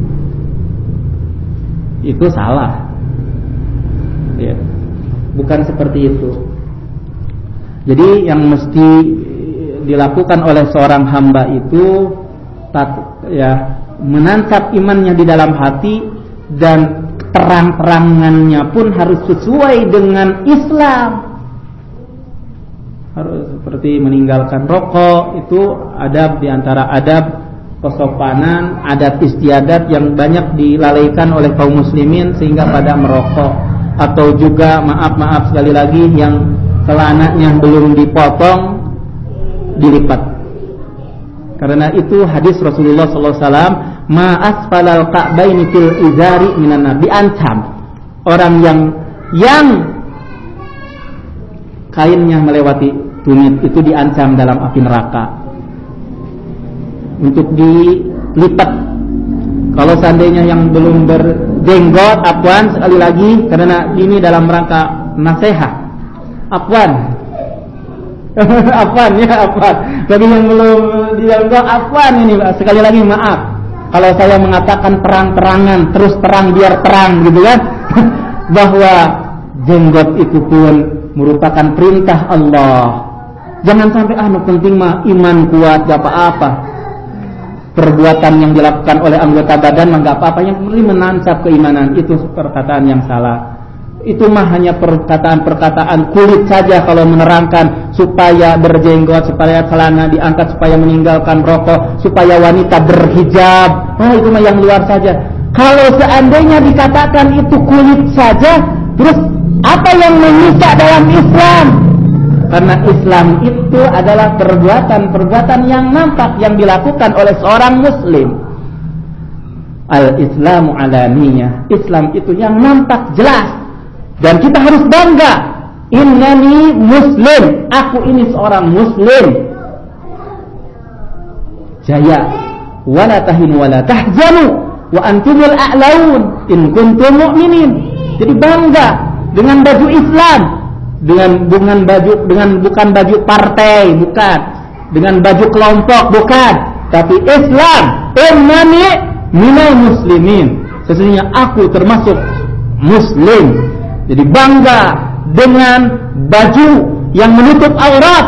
Itu salah ya. Bukan seperti itu. Jadi yang mesti dilakukan oleh seorang hamba itu menancap imannya di dalam hati, dan terang-terangannya pun harus sesuai dengan Islam. Harus seperti meninggalkan rokok, itu adab, diantara adab kesopanan, adat istiadat yang banyak dilalaikan oleh kaum muslimin sehingga pada merokok. Atau juga maaf sekali lagi, yang celananya belum dipotong dilipat. Karena itu hadis Rasulullah SAW, ma asfalal ka'baini fil izari minan nar, diancam orang yang kainnya melewati tumit itu diancam dalam api neraka untuk dilipat. Kalau seandainya yang belum berjenggot, afwan sekali lagi, karena ini dalam rangka nasihat, afwan Apaan ya, apaan? Bagi yang belum dianggap apaan ini, sekali lagi maaf kalau saya mengatakan terang-terangan, terus terang biar terang gitu kan. Bahwa jenggot itu pun merupakan perintah Allah. Jangan sampai penting mah iman kuat gak apa-apa. Perbuatan yang dilakukan oleh anggota badan mah gak apa-apa, yang penting menancap keimanan. Itu perkataan yang salah. Itu mah hanya perkataan-perkataan kulit saja kalau menerangkan supaya berjenggot, supaya celana diangkat, supaya meninggalkan rokok, supaya wanita berhijab. Itu mah yang luar saja. Kalau seandainya dikatakan itu kulit saja, terus apa yang menyisa dalam Islam? Karena Islam itu adalah perbuatan-perbuatan yang nampak yang dilakukan oleh seorang muslim. Al-Islamu alaniyah. Islam itu yang nampak jelas. Dan kita harus bangga. Innani muslim. Aku ini seorang muslim. Jaya. Wala tahinu wala tahzanu. Wa antumul a'laun. In kuntum mu'minin. Jadi bangga dengan baju Islam. Bukan baju partai, bukan. Dengan baju kelompok, bukan. Tapi Islam. Innani minal muslimin. Sesungguhnya aku termasuk muslim. Jadi bangga dengan baju yang menutup aurat,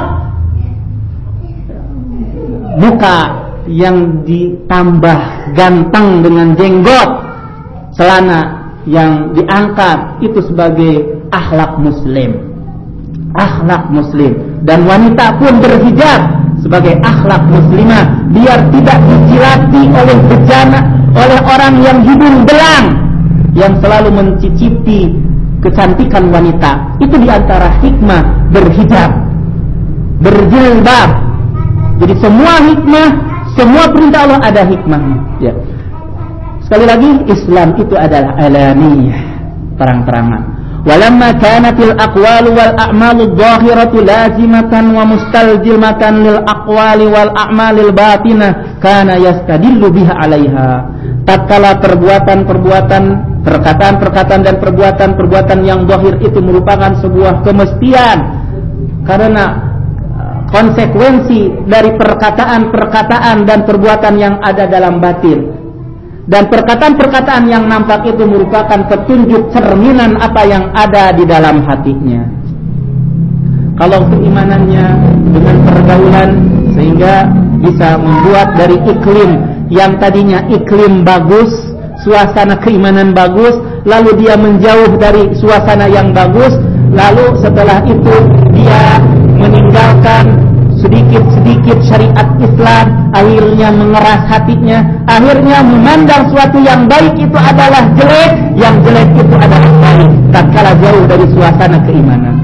muka yang ditambah ganteng dengan jenggot, celana yang diangkat, itu sebagai akhlak muslim. Akhlak muslim. Dan wanita pun berhijab sebagai akhlak muslimah, biar tidak dicilati oleh bejana, oleh orang yang hidung belang, yang selalu mencicipi kecantikan wanita. Itu diantara hikmah berhijab, berjilbab. Jadi semua hikmah, semua perintah Allah ada hikmahnya. Ya. Sekali lagi, Islam itu adalah alaniyah, terang-terangan. Walamma kanatil aqwalu wal a'malu dhahiratu lazimatan wa mustalzimatan lil aqwali wal a'malil batinah kana yastadillu biha 'alaiha. Tatkala perbuatan-perbuatan, perkataan-perkataan dan perbuatan-perbuatan yang zahir itu merupakan sebuah kemestian, karena konsekuensi dari perkataan-perkataan dan perbuatan yang ada dalam batin. Dan perkataan-perkataan yang nampak itu merupakan petunjuk cerminan apa yang ada di dalam hatinya. Kalau keimanannya dengan pergaulan, sehingga bisa membuat dari iklim yang tadinya iklim bagus, suasana keimanan bagus, lalu dia menjauh dari suasana yang bagus, lalu setelah itu dia meninggalkan sedikit-sedikit syariat Islam, akhirnya mengeras hatinya, akhirnya memandang suatu yang baik itu adalah jelek, yang jelek itu adalah baik, tatkala jauh dari suasana keimanan.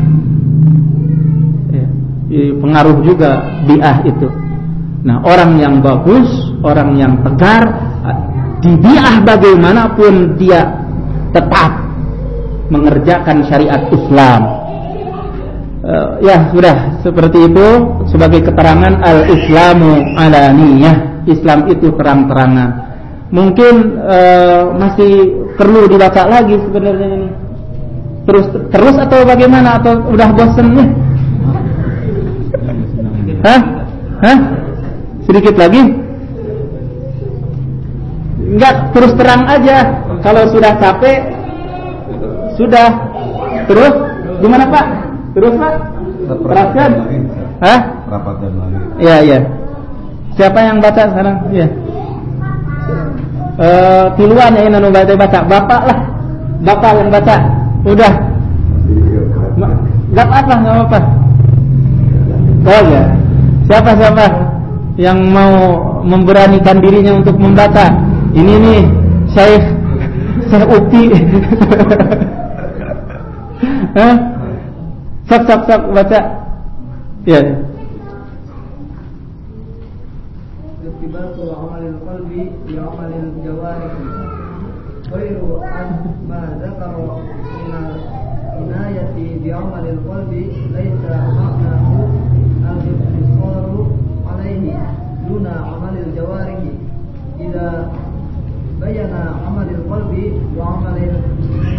Pengaruh juga bi'ah itu. Nah, orang yang bagus, orang yang tegar, di bi'ah bagaimanapun dia tetap mengerjakan syariat Islam. Ya sudah, seperti itu sebagai keterangan al-Islamu alaniyah. Islam itu terang-terangan. Mungkin masih perlu dibaca lagi sebenarnya ini. Terus atau bagaimana, atau udah bosan nih? Hah? Sedikit lagi? Enggak, terus terang aja. Kalau sudah capek, sudah. Terus gimana Pak? Terus Pak? Teruskan? Hah? Rapatkan lagi. Iya. Siapa yang baca sekarang? Iya. Tiluan ya ini baca. Bapak lah. Bapak yang baca. Udah. Gak apa-apa. Oh ya. Siapa yang mau memberanikan dirinya untuk membaca? Ini nih, Syekh Upi. Hah? Sok baca. Ya. Irtibatul amalil qalbi bi amalil jawarih. Ghairu an ma dzakara inayati bi amalil qalbi laisa ma'nahu al-iqtisaru alayhi duna amalil jawarih. Idza bayana amalil qalbi wa amalil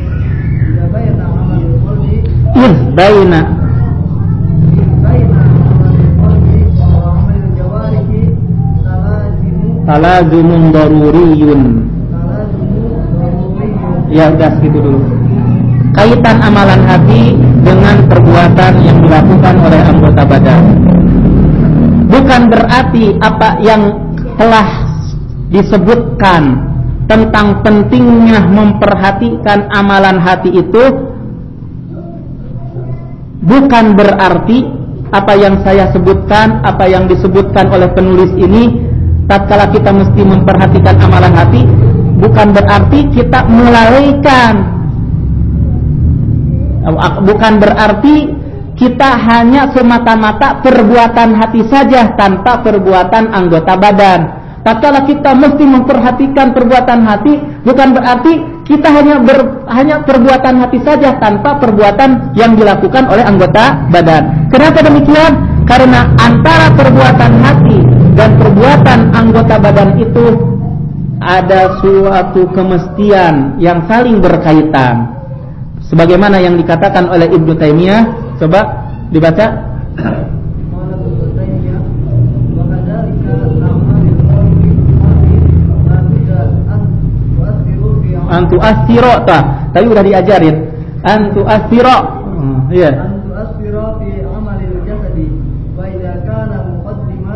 bayana Talazumun daruriyun. Ya udah gitu dulu. Kaitan amalan hati dengan perbuatan yang dilakukan oleh anggota badan. Bukan berarti apa yang telah disebutkan tentang pentingnya memperhatikan amalan hati itu, bukan berarti apa yang saya sebutkan, apa yang disebutkan oleh penulis ini, tatkala kita mesti memperhatikan amalan hati, bukan berarti kita melalaikan, bukan berarti kita hanya semata-mata perbuatan hati saja tanpa perbuatan anggota badan. Tatkala kita mesti memperhatikan perbuatan hati, bukan berarti kita hanya perbuatan hati saja tanpa perbuatan yang dilakukan oleh anggota badan. Kenapa demikian? Karena antara perbuatan hati dan perbuatan anggota badan itu ada suatu kemestian yang saling berkaitan. Sebagaimana yang dikatakan oleh Ibnu Taimiyah, coba dibaca. Antu asiro tadi udah diajarin. Antu asiro, iya. Antu asiro fi amalil jasadi wa idza kana muqaddima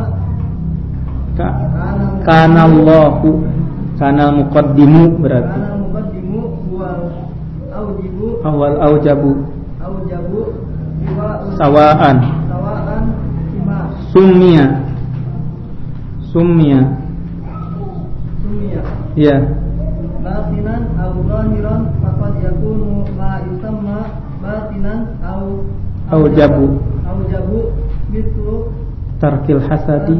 kana muqaddimu berarti. Kana muqaddimu huwa aujabu sawaan summiya ya. Batinan au zahiran faqad yakunu ma yusamma batinan au jabu mithlu tarkil hasadi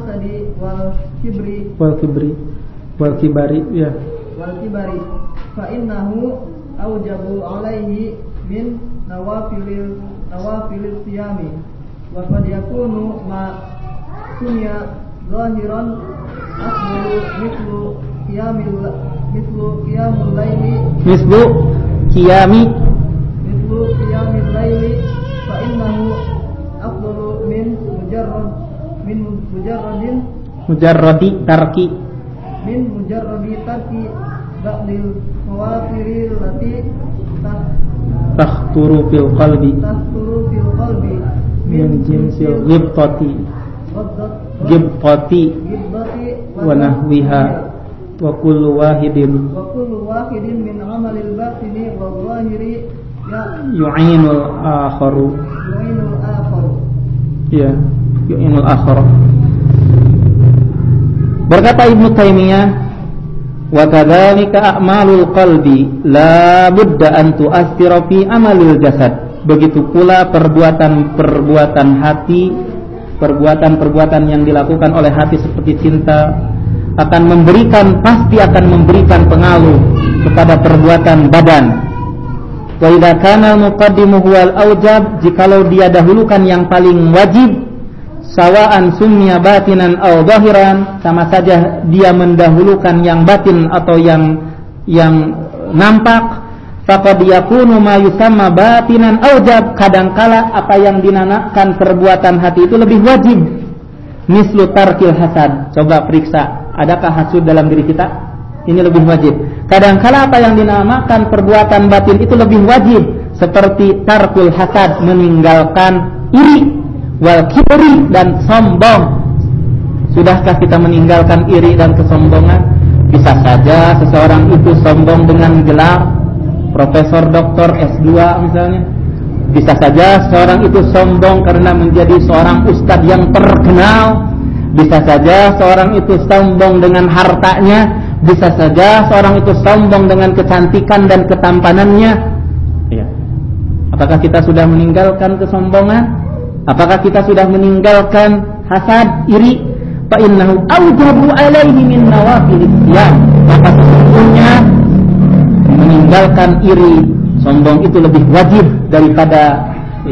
wal kibri ya fa innahu aujabu alaihi min nawafilil siyami wa qad yakunu ma sunya zahiran afdalu mithlu qiyamul laili mislu qiyamil laili fa innahu afdalu min mujarradi tarki ba'dil khawafiril lati takhturu fil qalbi min jinsil ghibtati wa nahwiha wa kullu wahidin min amalil batini wa zahiri yu'inul akharu ya yu'inul akharu. Berkata Ibnu Taimiyah, wa kadzalika a'malul qalbi la budda an tu'athira fi amalil jasad. Begitu pula perbuatan hati, perbuatan yang dilakukan oleh hati seperti cinta pasti akan memberikan pengaruh kepada perbuatan badan. Wa idza kana al-muqaddimu huwal aujab, jikalau dia dahulukan yang paling wajib, sawaan summiya batinan aw zahiran, sama saja dia mendahulukan yang batin atau yang nampak, faqad yakunu ma yusamma batinan aujab, kadangkala apa yang dinamakan perbuatan hati itu lebih wajib. Mislu tarkil hasad, coba periksa, adakah hasud dalam diri kita? Ini lebih wajib. Kadangkala apa yang dinamakan perbuatan batin itu lebih wajib, seperti tarkul hasad, meninggalkan iri, wal kibri, dan sombong. Sudahkah kita meninggalkan iri dan kesombongan? Bisa saja seseorang itu sombong dengan gelar profesor, doktor, S2 misalnya. Bisa saja seorang itu sombong karena menjadi seorang ustadz yang terkenal. Bisa saja seorang itu sombong dengan hartanya. Bisa saja seorang itu sombong dengan kecantikan dan ketampanannya. Ya. Apakah kita sudah meninggalkan kesombongan? Apakah kita sudah meninggalkan hasad, iri? Fa innahu aujabu alaihi min nawafil islam. Maka sesungguhnya meninggalkan iri, sombong itu lebih wajib daripada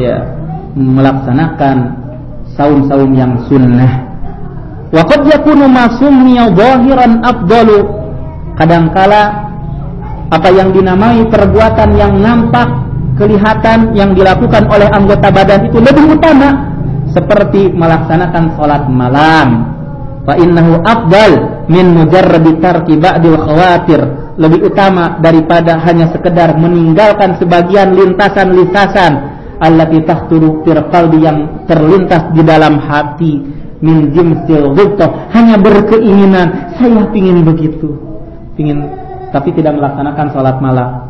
melaksanakan saum-saum yang sunnah. Wa qad yakunu ma summiya zahiran afdalu. Kadangkala apa yang dinamai perbuatan yang nampak, kelihatan, yang dilakukan oleh anggota badan itu lebih utama, seperti melaksanakan salat malam. Fa innahu afdal, min mujarradi tarki ba'dil khawatir, lebih utama daripada hanya sekedar meninggalkan sebagian lintasan-lintasan allati tahturu fil qalbi, yang terlintas di dalam hati, min jimsil ghibtah, hanya berkeinginan saya pingin begitu, tapi tidak melaksanakan salat malam.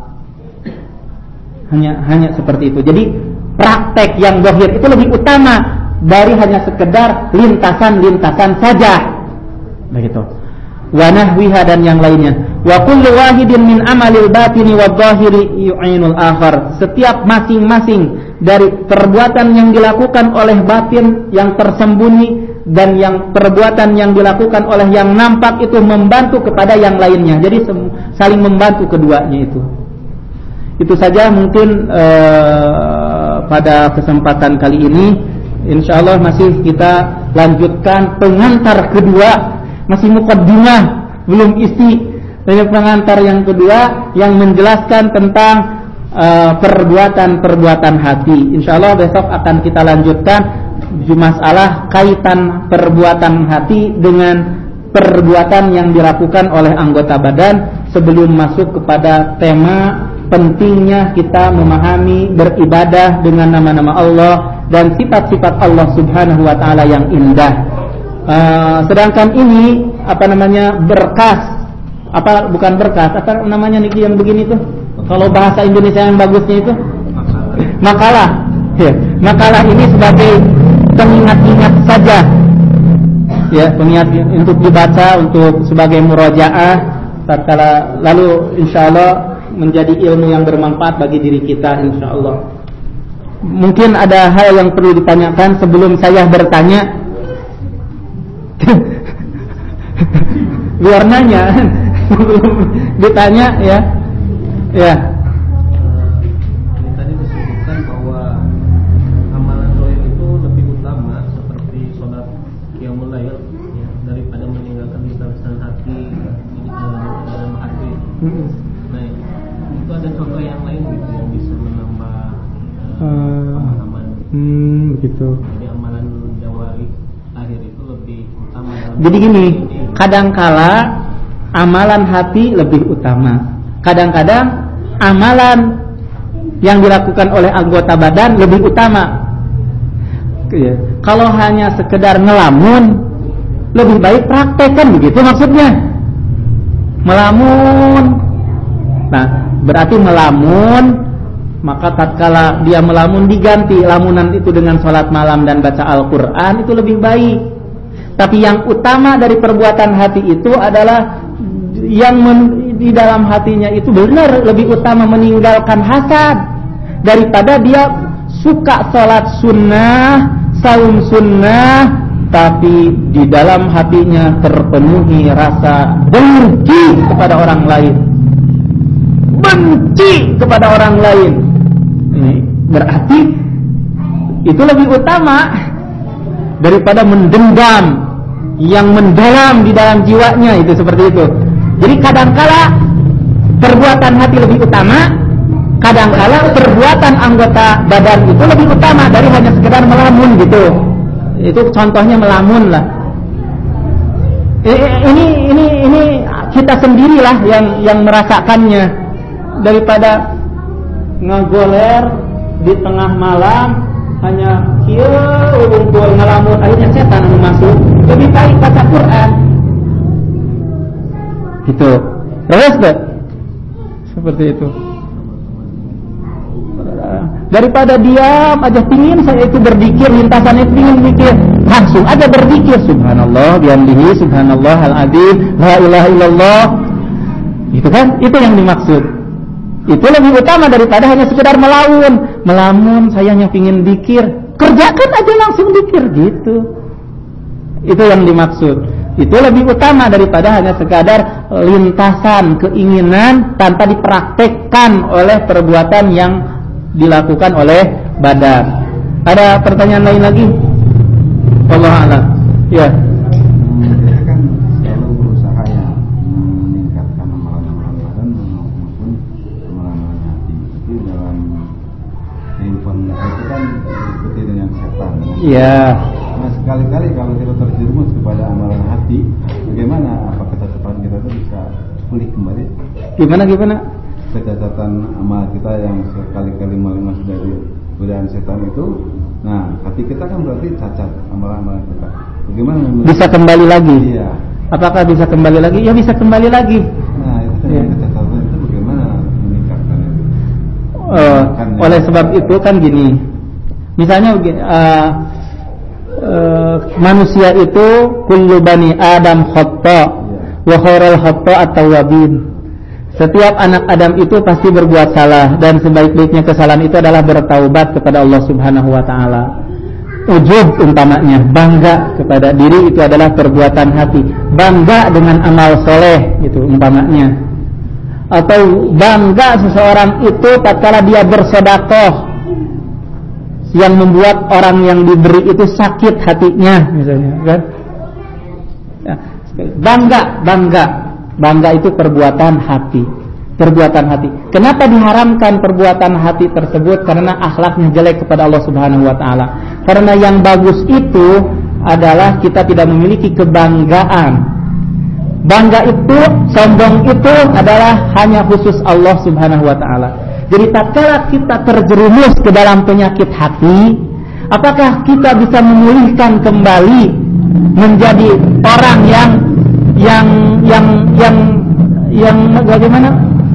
Hanya seperti itu. Jadi praktek yang zahir itu lebih utama dari hanya sekedar lintasan-lintasan saja. Begitu. Wa nahwiha, dan yang lainnya. Wa kullu wahidin min amalil batini wadh-dhahiri yu'inul akhar. Setiap masing-masing dari perbuatan yang dilakukan oleh batin, yang tersembunyi, dan yang perbuatan yang dilakukan oleh yang nampak itu membantu kepada yang lainnya. Jadi saling membantu keduanya itu. Itu saja mungkin pada kesempatan kali ini. Insyaallah masih kita lanjutkan pengantar kedua, masih muqaddimah, belum isi. Pengantar yang kedua yang menjelaskan tentang perbuatan-perbuatan hati. Insyaallah besok akan kita lanjutkan masalah kaitan perbuatan hati dengan perbuatan yang dilakukan oleh anggota badan, sebelum masuk kepada tema pentingnya kita memahami beribadah dengan nama-nama Allah dan sifat-sifat Allah Subhanahu wa taala yang indah. Sedangkan ini bukan berkas, apa namanya niki yang begini tuh? Kalau bahasa Indonesia yang bagusnya itu makalah. Ya, makalah ini sebagai pengingat-ingat saja. Ya, pengingat untuk dibaca, untuk sebagai murojaah tatkala, lalu insyaallah menjadi ilmu yang bermanfaat bagi diri kita insyaallah. Mungkin ada hal yang perlu ditanyakan sebelum saya bertanya. Biar nanya sebelum ditanya ya. Ya. Ini tadi disebutkan bahwa amalan zahir itu lebih utama seperti sholat qiyamul lail ya, daripada meninggalkan lintasan hati dalam hati. Nah, itu ada contoh yang lain gitu yang bisa menambah pemahaman. Begitu. Jadi amalan jawari akhir itu lebih utama. Jadi gini, kadangkala amalan hati lebih utama. Kadang-kadang amalan yang dilakukan oleh anggota badan lebih utama. Kalau hanya sekedar ngelamun, lebih baik praktekkan, begitu maksudnya. Melamun. Nah, berarti melamun, maka tatkala dia melamun diganti lamunan itu dengan salat malam dan baca Al-Qur'an, itu lebih baik. Tapi yang utama dari perbuatan hati itu adalah yang di dalam hatinya itu benar lebih utama meninggalkan hasad daripada dia suka salat sunnah, saum sunnah, tapi di dalam hatinya terpenuhi rasa benci kepada orang lain. Benci kepada orang lain. Ini berarti itu lebih utama daripada mendendam yang mendalam di dalam jiwanya, itu seperti itu. Jadi kadangkala perbuatan hati lebih utama, kadangkala perbuatan anggota badan itu lebih utama dari hanya sekedar melamun gitu. Itu contohnya melamun lah. Ini kita sendirilah yang merasakannya, daripada ngegoler di tengah malam hanya kieu ngumpul ngelamun, akhirnya setan masuk. Lebih baik baca Quran. Gitu. Terus deh. Seperti itu. Daripada diam aja pingin saya itu berzikir, lintasannya pingin mikir, langsung aja berzikir subhanallah bihamdihi subhanallahal azim la ilaha illallah. Itu kan, itu yang dimaksud. Itu lebih utama daripada hanya sekedar melamun saya hanya pingin zikir, kerjakan aja langsung zikir gitu. Itu yang dimaksud. Itu lebih utama daripada hanya sekadar lintasan keinginan tanpa dipraktekkan oleh perbuatan yang dilakukan oleh badan. Ada pertanyaan lain lagi? Wallahu a'lam. Ya. Kita kan selalu berusaha ya meningkatkan amalan-amalan badan maupun amalan hati. Tapi dalam kehidupan itu kan diikuti dengan setan. Iya. Nah, sekali-kali kalau kita terjerumus kepada amalan hati, bagaimana? Apakah pulih kembali. Gimana? Kecacatan amal kita yang sekali-kali melemas dari godaan setan itu, nah hati kita kan berarti cacat amalan-amalan kita. Bagaimana? Bisa kembali lagi? Iya. Apakah bisa kembali lagi? Ya bisa kembali lagi. Nah itu kan kecacatan itu bagaimana meningkatkan itu? Oleh sebab itu kan gini, misalnya manusia itu kullu bani Adam khata wa khairul khata at-tawwabin. Setiap anak Adam itu pasti berbuat salah, dan sebaik-baiknya kesalahan itu adalah bertaubat kepada Allah Subhanahu wa taala. Ujub umpamanya, bangga kepada diri itu adalah perbuatan hati. Bangga dengan amal soleh itu umpamanya. Atau bangga seseorang itu tatkala dia bersedekah yang membuat orang yang diberi itu sakit hatinya misalnya, kan? Ya, bangga itu perbuatan hati. Kenapa diharamkan perbuatan hati tersebut? Karena akhlaknya jelek kepada Allah Subhanahu wa taala. Karena yang bagus itu adalah kita tidak memiliki kebanggaan. Bangga itu, sombong itu adalah hanya khusus Allah Subhanahu wa taala. Jadi tatkala kita terjerumus ke dalam penyakit hati, apakah kita bisa memulihkan kembali menjadi orang yang bagaimana?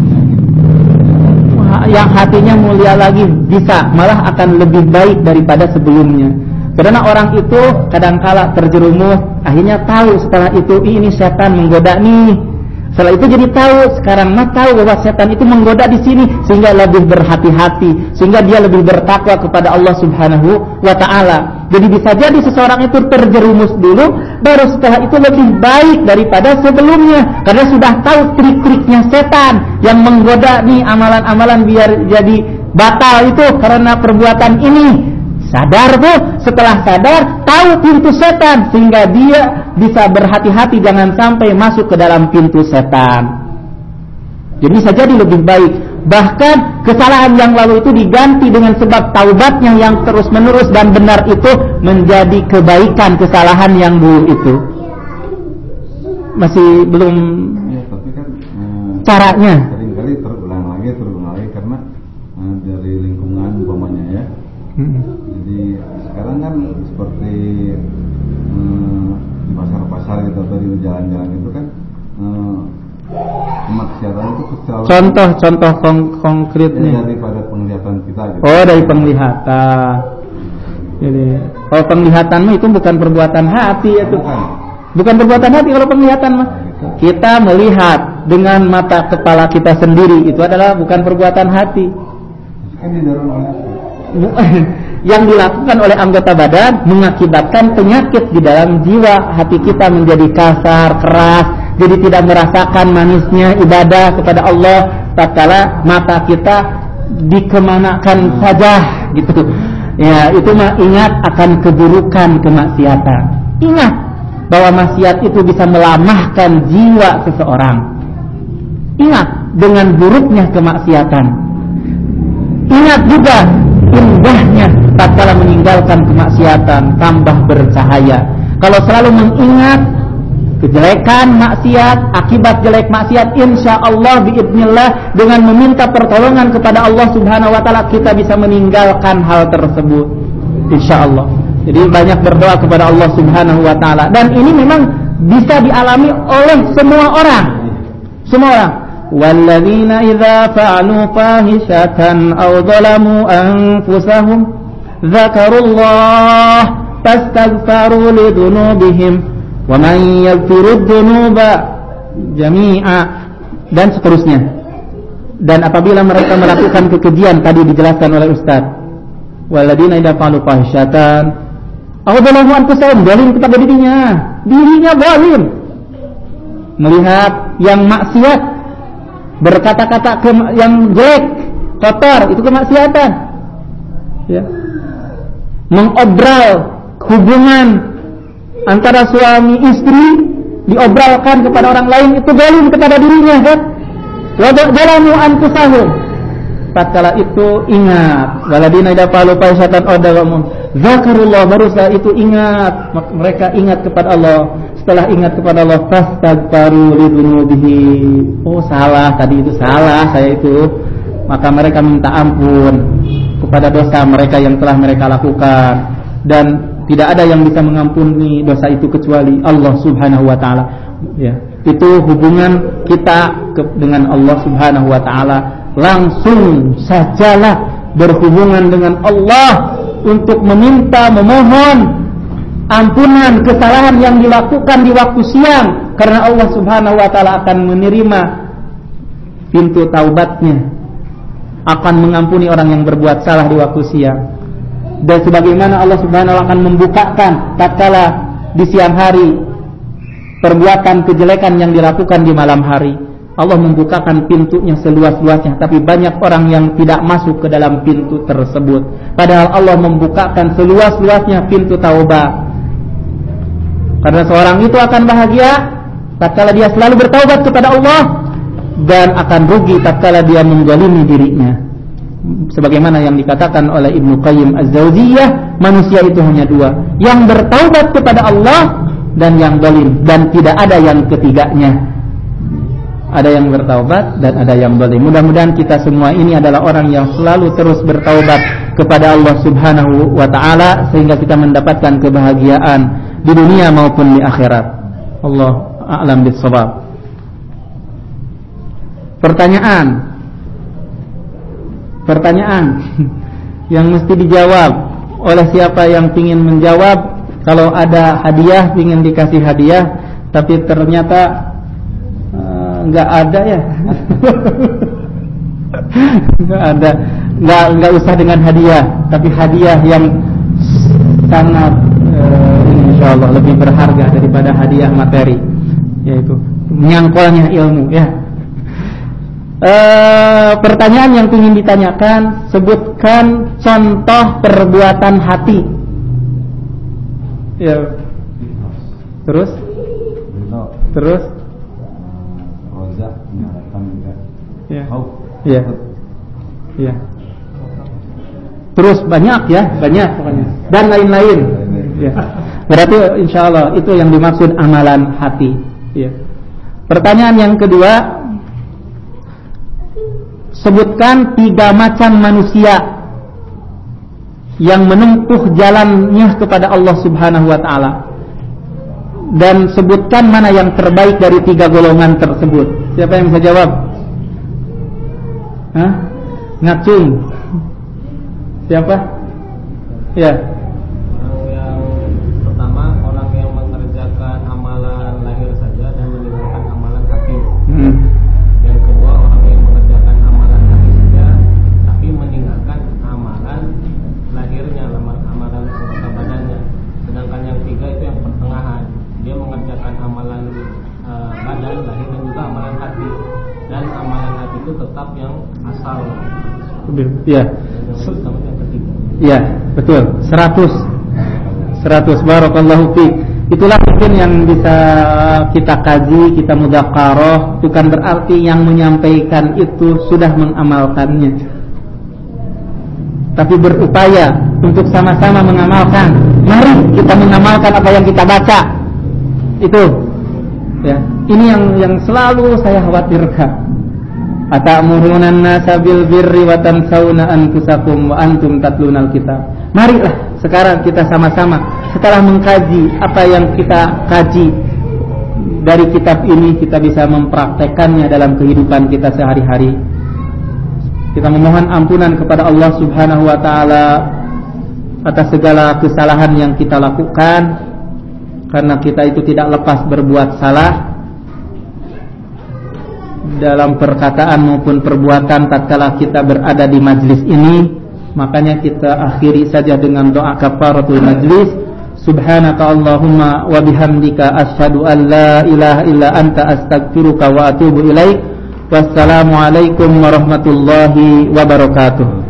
Yang hatinya mulia lagi, bisa, malah akan lebih baik daripada sebelumnya. Karena orang itu kadangkala terjerumus, akhirnya tahu setelah itu ini setan menggoda nih. Setelah itu jadi tahu, sekarang tahu bahwa setan itu menggoda di sini, sehingga lebih berhati-hati, sehingga dia lebih bertakwa kepada Allah Subhanahu wa taala. Jadi bisa jadi seseorang itu terjerumus dulu, baru setelah itu lebih baik daripada sebelumnya, karena sudah tahu trik-triknya setan yang menggoda nih amalan-amalan biar jadi batal itu karena perbuatan ini. Sadar tuh, setelah sadar tahu pintu setan, sehingga dia bisa berhati-hati jangan sampai masuk ke dalam pintu setan. Jadi bisa jadi lebih baik. Bahkan kesalahan yang lalu itu diganti dengan sebab taubatnya yang terus menerus dan benar itu menjadi kebaikan kesalahan yang dulu itu. Masih belum ya, tapi kan, caranya. Seringkali terulang lagi karena dari lingkungan umpamanya ya. Jadi sekarang kan seperti di pasar-pasar gitu atau di jalan-jalan itu kan kemaksiatan itu selalu contoh konkretnya ya, daripada penglihatan kita gitu. Oh, dari penglihatan. Jadi kalau penglihatanmu itu bukan perbuatan hati itu. Bukan perbuatan hati kalau penglihatan mah. Kita melihat dengan mata kepala kita sendiri itu adalah bukan perbuatan hati. Kan didorong oleh yang dilakukan oleh anggota badan mengakibatkan penyakit di dalam jiwa. Hati kita menjadi kasar, keras, jadi tidak merasakan manisnya ibadah kepada Allah tatkala mata kita dikemanakan saja gitu. Ya, itu mah ingat akan keburukan kemaksiatan. Ingat bahwa maksiat itu bisa melamahkan jiwa seseorang. Ingat dengan buruknya kemaksiatan. Ingat juga indahnya tatkala meninggalkan kemaksiatan, tambah bercahaya. Kalau selalu mengingat kejelekan maksiat, akibat jelek maksiat, insyaallah biidznillah dengan meminta pertolongan kepada Allah Subhanahu wa taala kita bisa meninggalkan hal tersebut. Insyaallah. Jadi banyak berdoa kepada Allah Subhanahu wa taala, dan ini memang bisa dialami oleh semua orang. Semua orang. Walladzina idza fa'alu fahishatan aw zalamu anfusahum dzakarullah fastaghfiru lidunubihim wa man yaghfirud dunuba jami'a, dan seterusnya. Dan apabila mereka melakukan kekejian tadi dijelaskan oleh Ustaz, walladzina idza fa'alu fahishatan aw zalamu anfusahum, zalim kepada dirinya zalim, melihat yang maksiat, berkata-kata yang jelek, kotor, itu kemaksiatan. Ya. Mengobral hubungan antara suami istri, diobralkan kepada orang lain, itu zalim kepada dirinya, kan? Wa zalamu anfusahum. Tatkala itu ingat, waladina idza qalu fahishatan aw zalamu, zakarullah, baru saat itu ingat, mereka ingat kepada Allah. setelah ingat kepada Allah, fastaghfaru lidzunubihi. Oh, salah, tadi itu salah saya itu. Maka mereka minta ampun kepada dosa mereka yang telah mereka lakukan, dan tidak ada yang bisa mengampuni dosa itu kecuali Allah Subhanahu wa taala. Ya, itu hubungan kita dengan Allah Subhanahu wa taala. Langsung sajalah berhubungan dengan Allah untuk meminta, memohon ampunan kesalahan yang dilakukan di waktu siang, karena Allah Subhanahu wa taala akan menerima pintu taubatnya, akan mengampuni orang yang berbuat salah di waktu siang. Dan sebagaimana Allah Subhanahu wa taala akan membukakan tatkala di siang hari perbuatan kejelekan yang dilakukan di malam hari, Allah membukakan pintunya seluas-luasnya, tapi banyak orang yang tidak masuk ke dalam pintu tersebut. Padahal Allah membukakan seluas-luasnya pintu taubat. Karena seorang itu akan bahagia tatkala dia selalu bertaubat kepada Allah, dan akan rugi tatkala dia mendzalimi dirinya. Sebagaimana yang dikatakan oleh Ibnu Qayyim Az-Jauziyah, manusia itu hanya dua, yang bertaubat kepada Allah dan yang zalim, dan tidak ada yang ketiganya. Ada yang bertaubat dan ada yang zalim. Mudah-mudahan kita semua ini adalah orang yang selalu terus bertaubat kepada Allah Subhanahu wa taala, sehingga kita mendapatkan kebahagiaan di dunia maupun di akhirat. Allah a'lam bis-shawab. Pertanyaan yang mesti dijawab oleh siapa yang ingin menjawab. Kalau ada hadiah, ingin dikasih hadiah, tapi ternyata nggak ada ya. nggak usah dengan hadiah, tapi hadiah yang sangat insyaallah lebih berharga daripada hadiah materi, yaitu menyangkolnya ilmu ya. Pertanyaan yang ingin ditanyakan, sebutkan contoh perbuatan hati ya. Terus Roza menyatakan juga ya. Ya. Ya. Terus banyak pokoknya, dan lain-lain ya. Berarti insyaallah itu yang dimaksud amalan hati ya. Pertanyaan yang kedua, sebutkan 3 macam manusia yang menempuh jalannya kepada Allah Subhanahu wa taala, dan sebutkan mana yang terbaik dari 3 golongan tersebut. Siapa yang bisa jawab? Ngacung. Siapa? Ya. Yang pertama, orang yang mengerjakan amalan lahir saja dan meninggalkan amalan hati. Yang kedua, orang yang mengerjakan amalan hati saja tapi meninggalkan amalan lahirnya, amalan anggota badannya. Sedangkan yang tiga itu yang pertengahan, dia mengerjakan amalan badan lahir dan juga amalan hati, dan amalan hati itu tetap yang asal. Ya. Ya, betul. 100 barakallahu fiik. Itulah mungkin yang bisa kita kaji, kita mudzakarah. Bukan berarti yang menyampaikan itu sudah mengamalkannya, tapi berupaya untuk sama-sama mengamalkan. Mari kita mengamalkan apa yang kita baca. Itu ya. Ini yang selalu saya khawatirkan. Atamuruna an-nasa bil birri wa tansawna anfusakum wa antum tatlunal kitab. Marilah sekarang kita sama-sama, setelah mengkaji apa yang kita kaji dari kitab ini, kita bisa mempraktekannya dalam kehidupan kita sehari-hari. Kita memohon ampunan kepada Allah Subhanahu wa taala atas segala kesalahan yang kita lakukan, karena kita itu tidak lepas berbuat salah dalam perkataan maupun perbuatan tatkala kita berada di majlis ini. Makanya kita akhiri saja dengan doa kafaratul majlis. Subhanaka Allahumma wa bihamdika asyhadu an la ilaha illa anta astaghfiruka wa atubu ilaik. Wassalamu alaikum warahmatullahi wabarakatuh.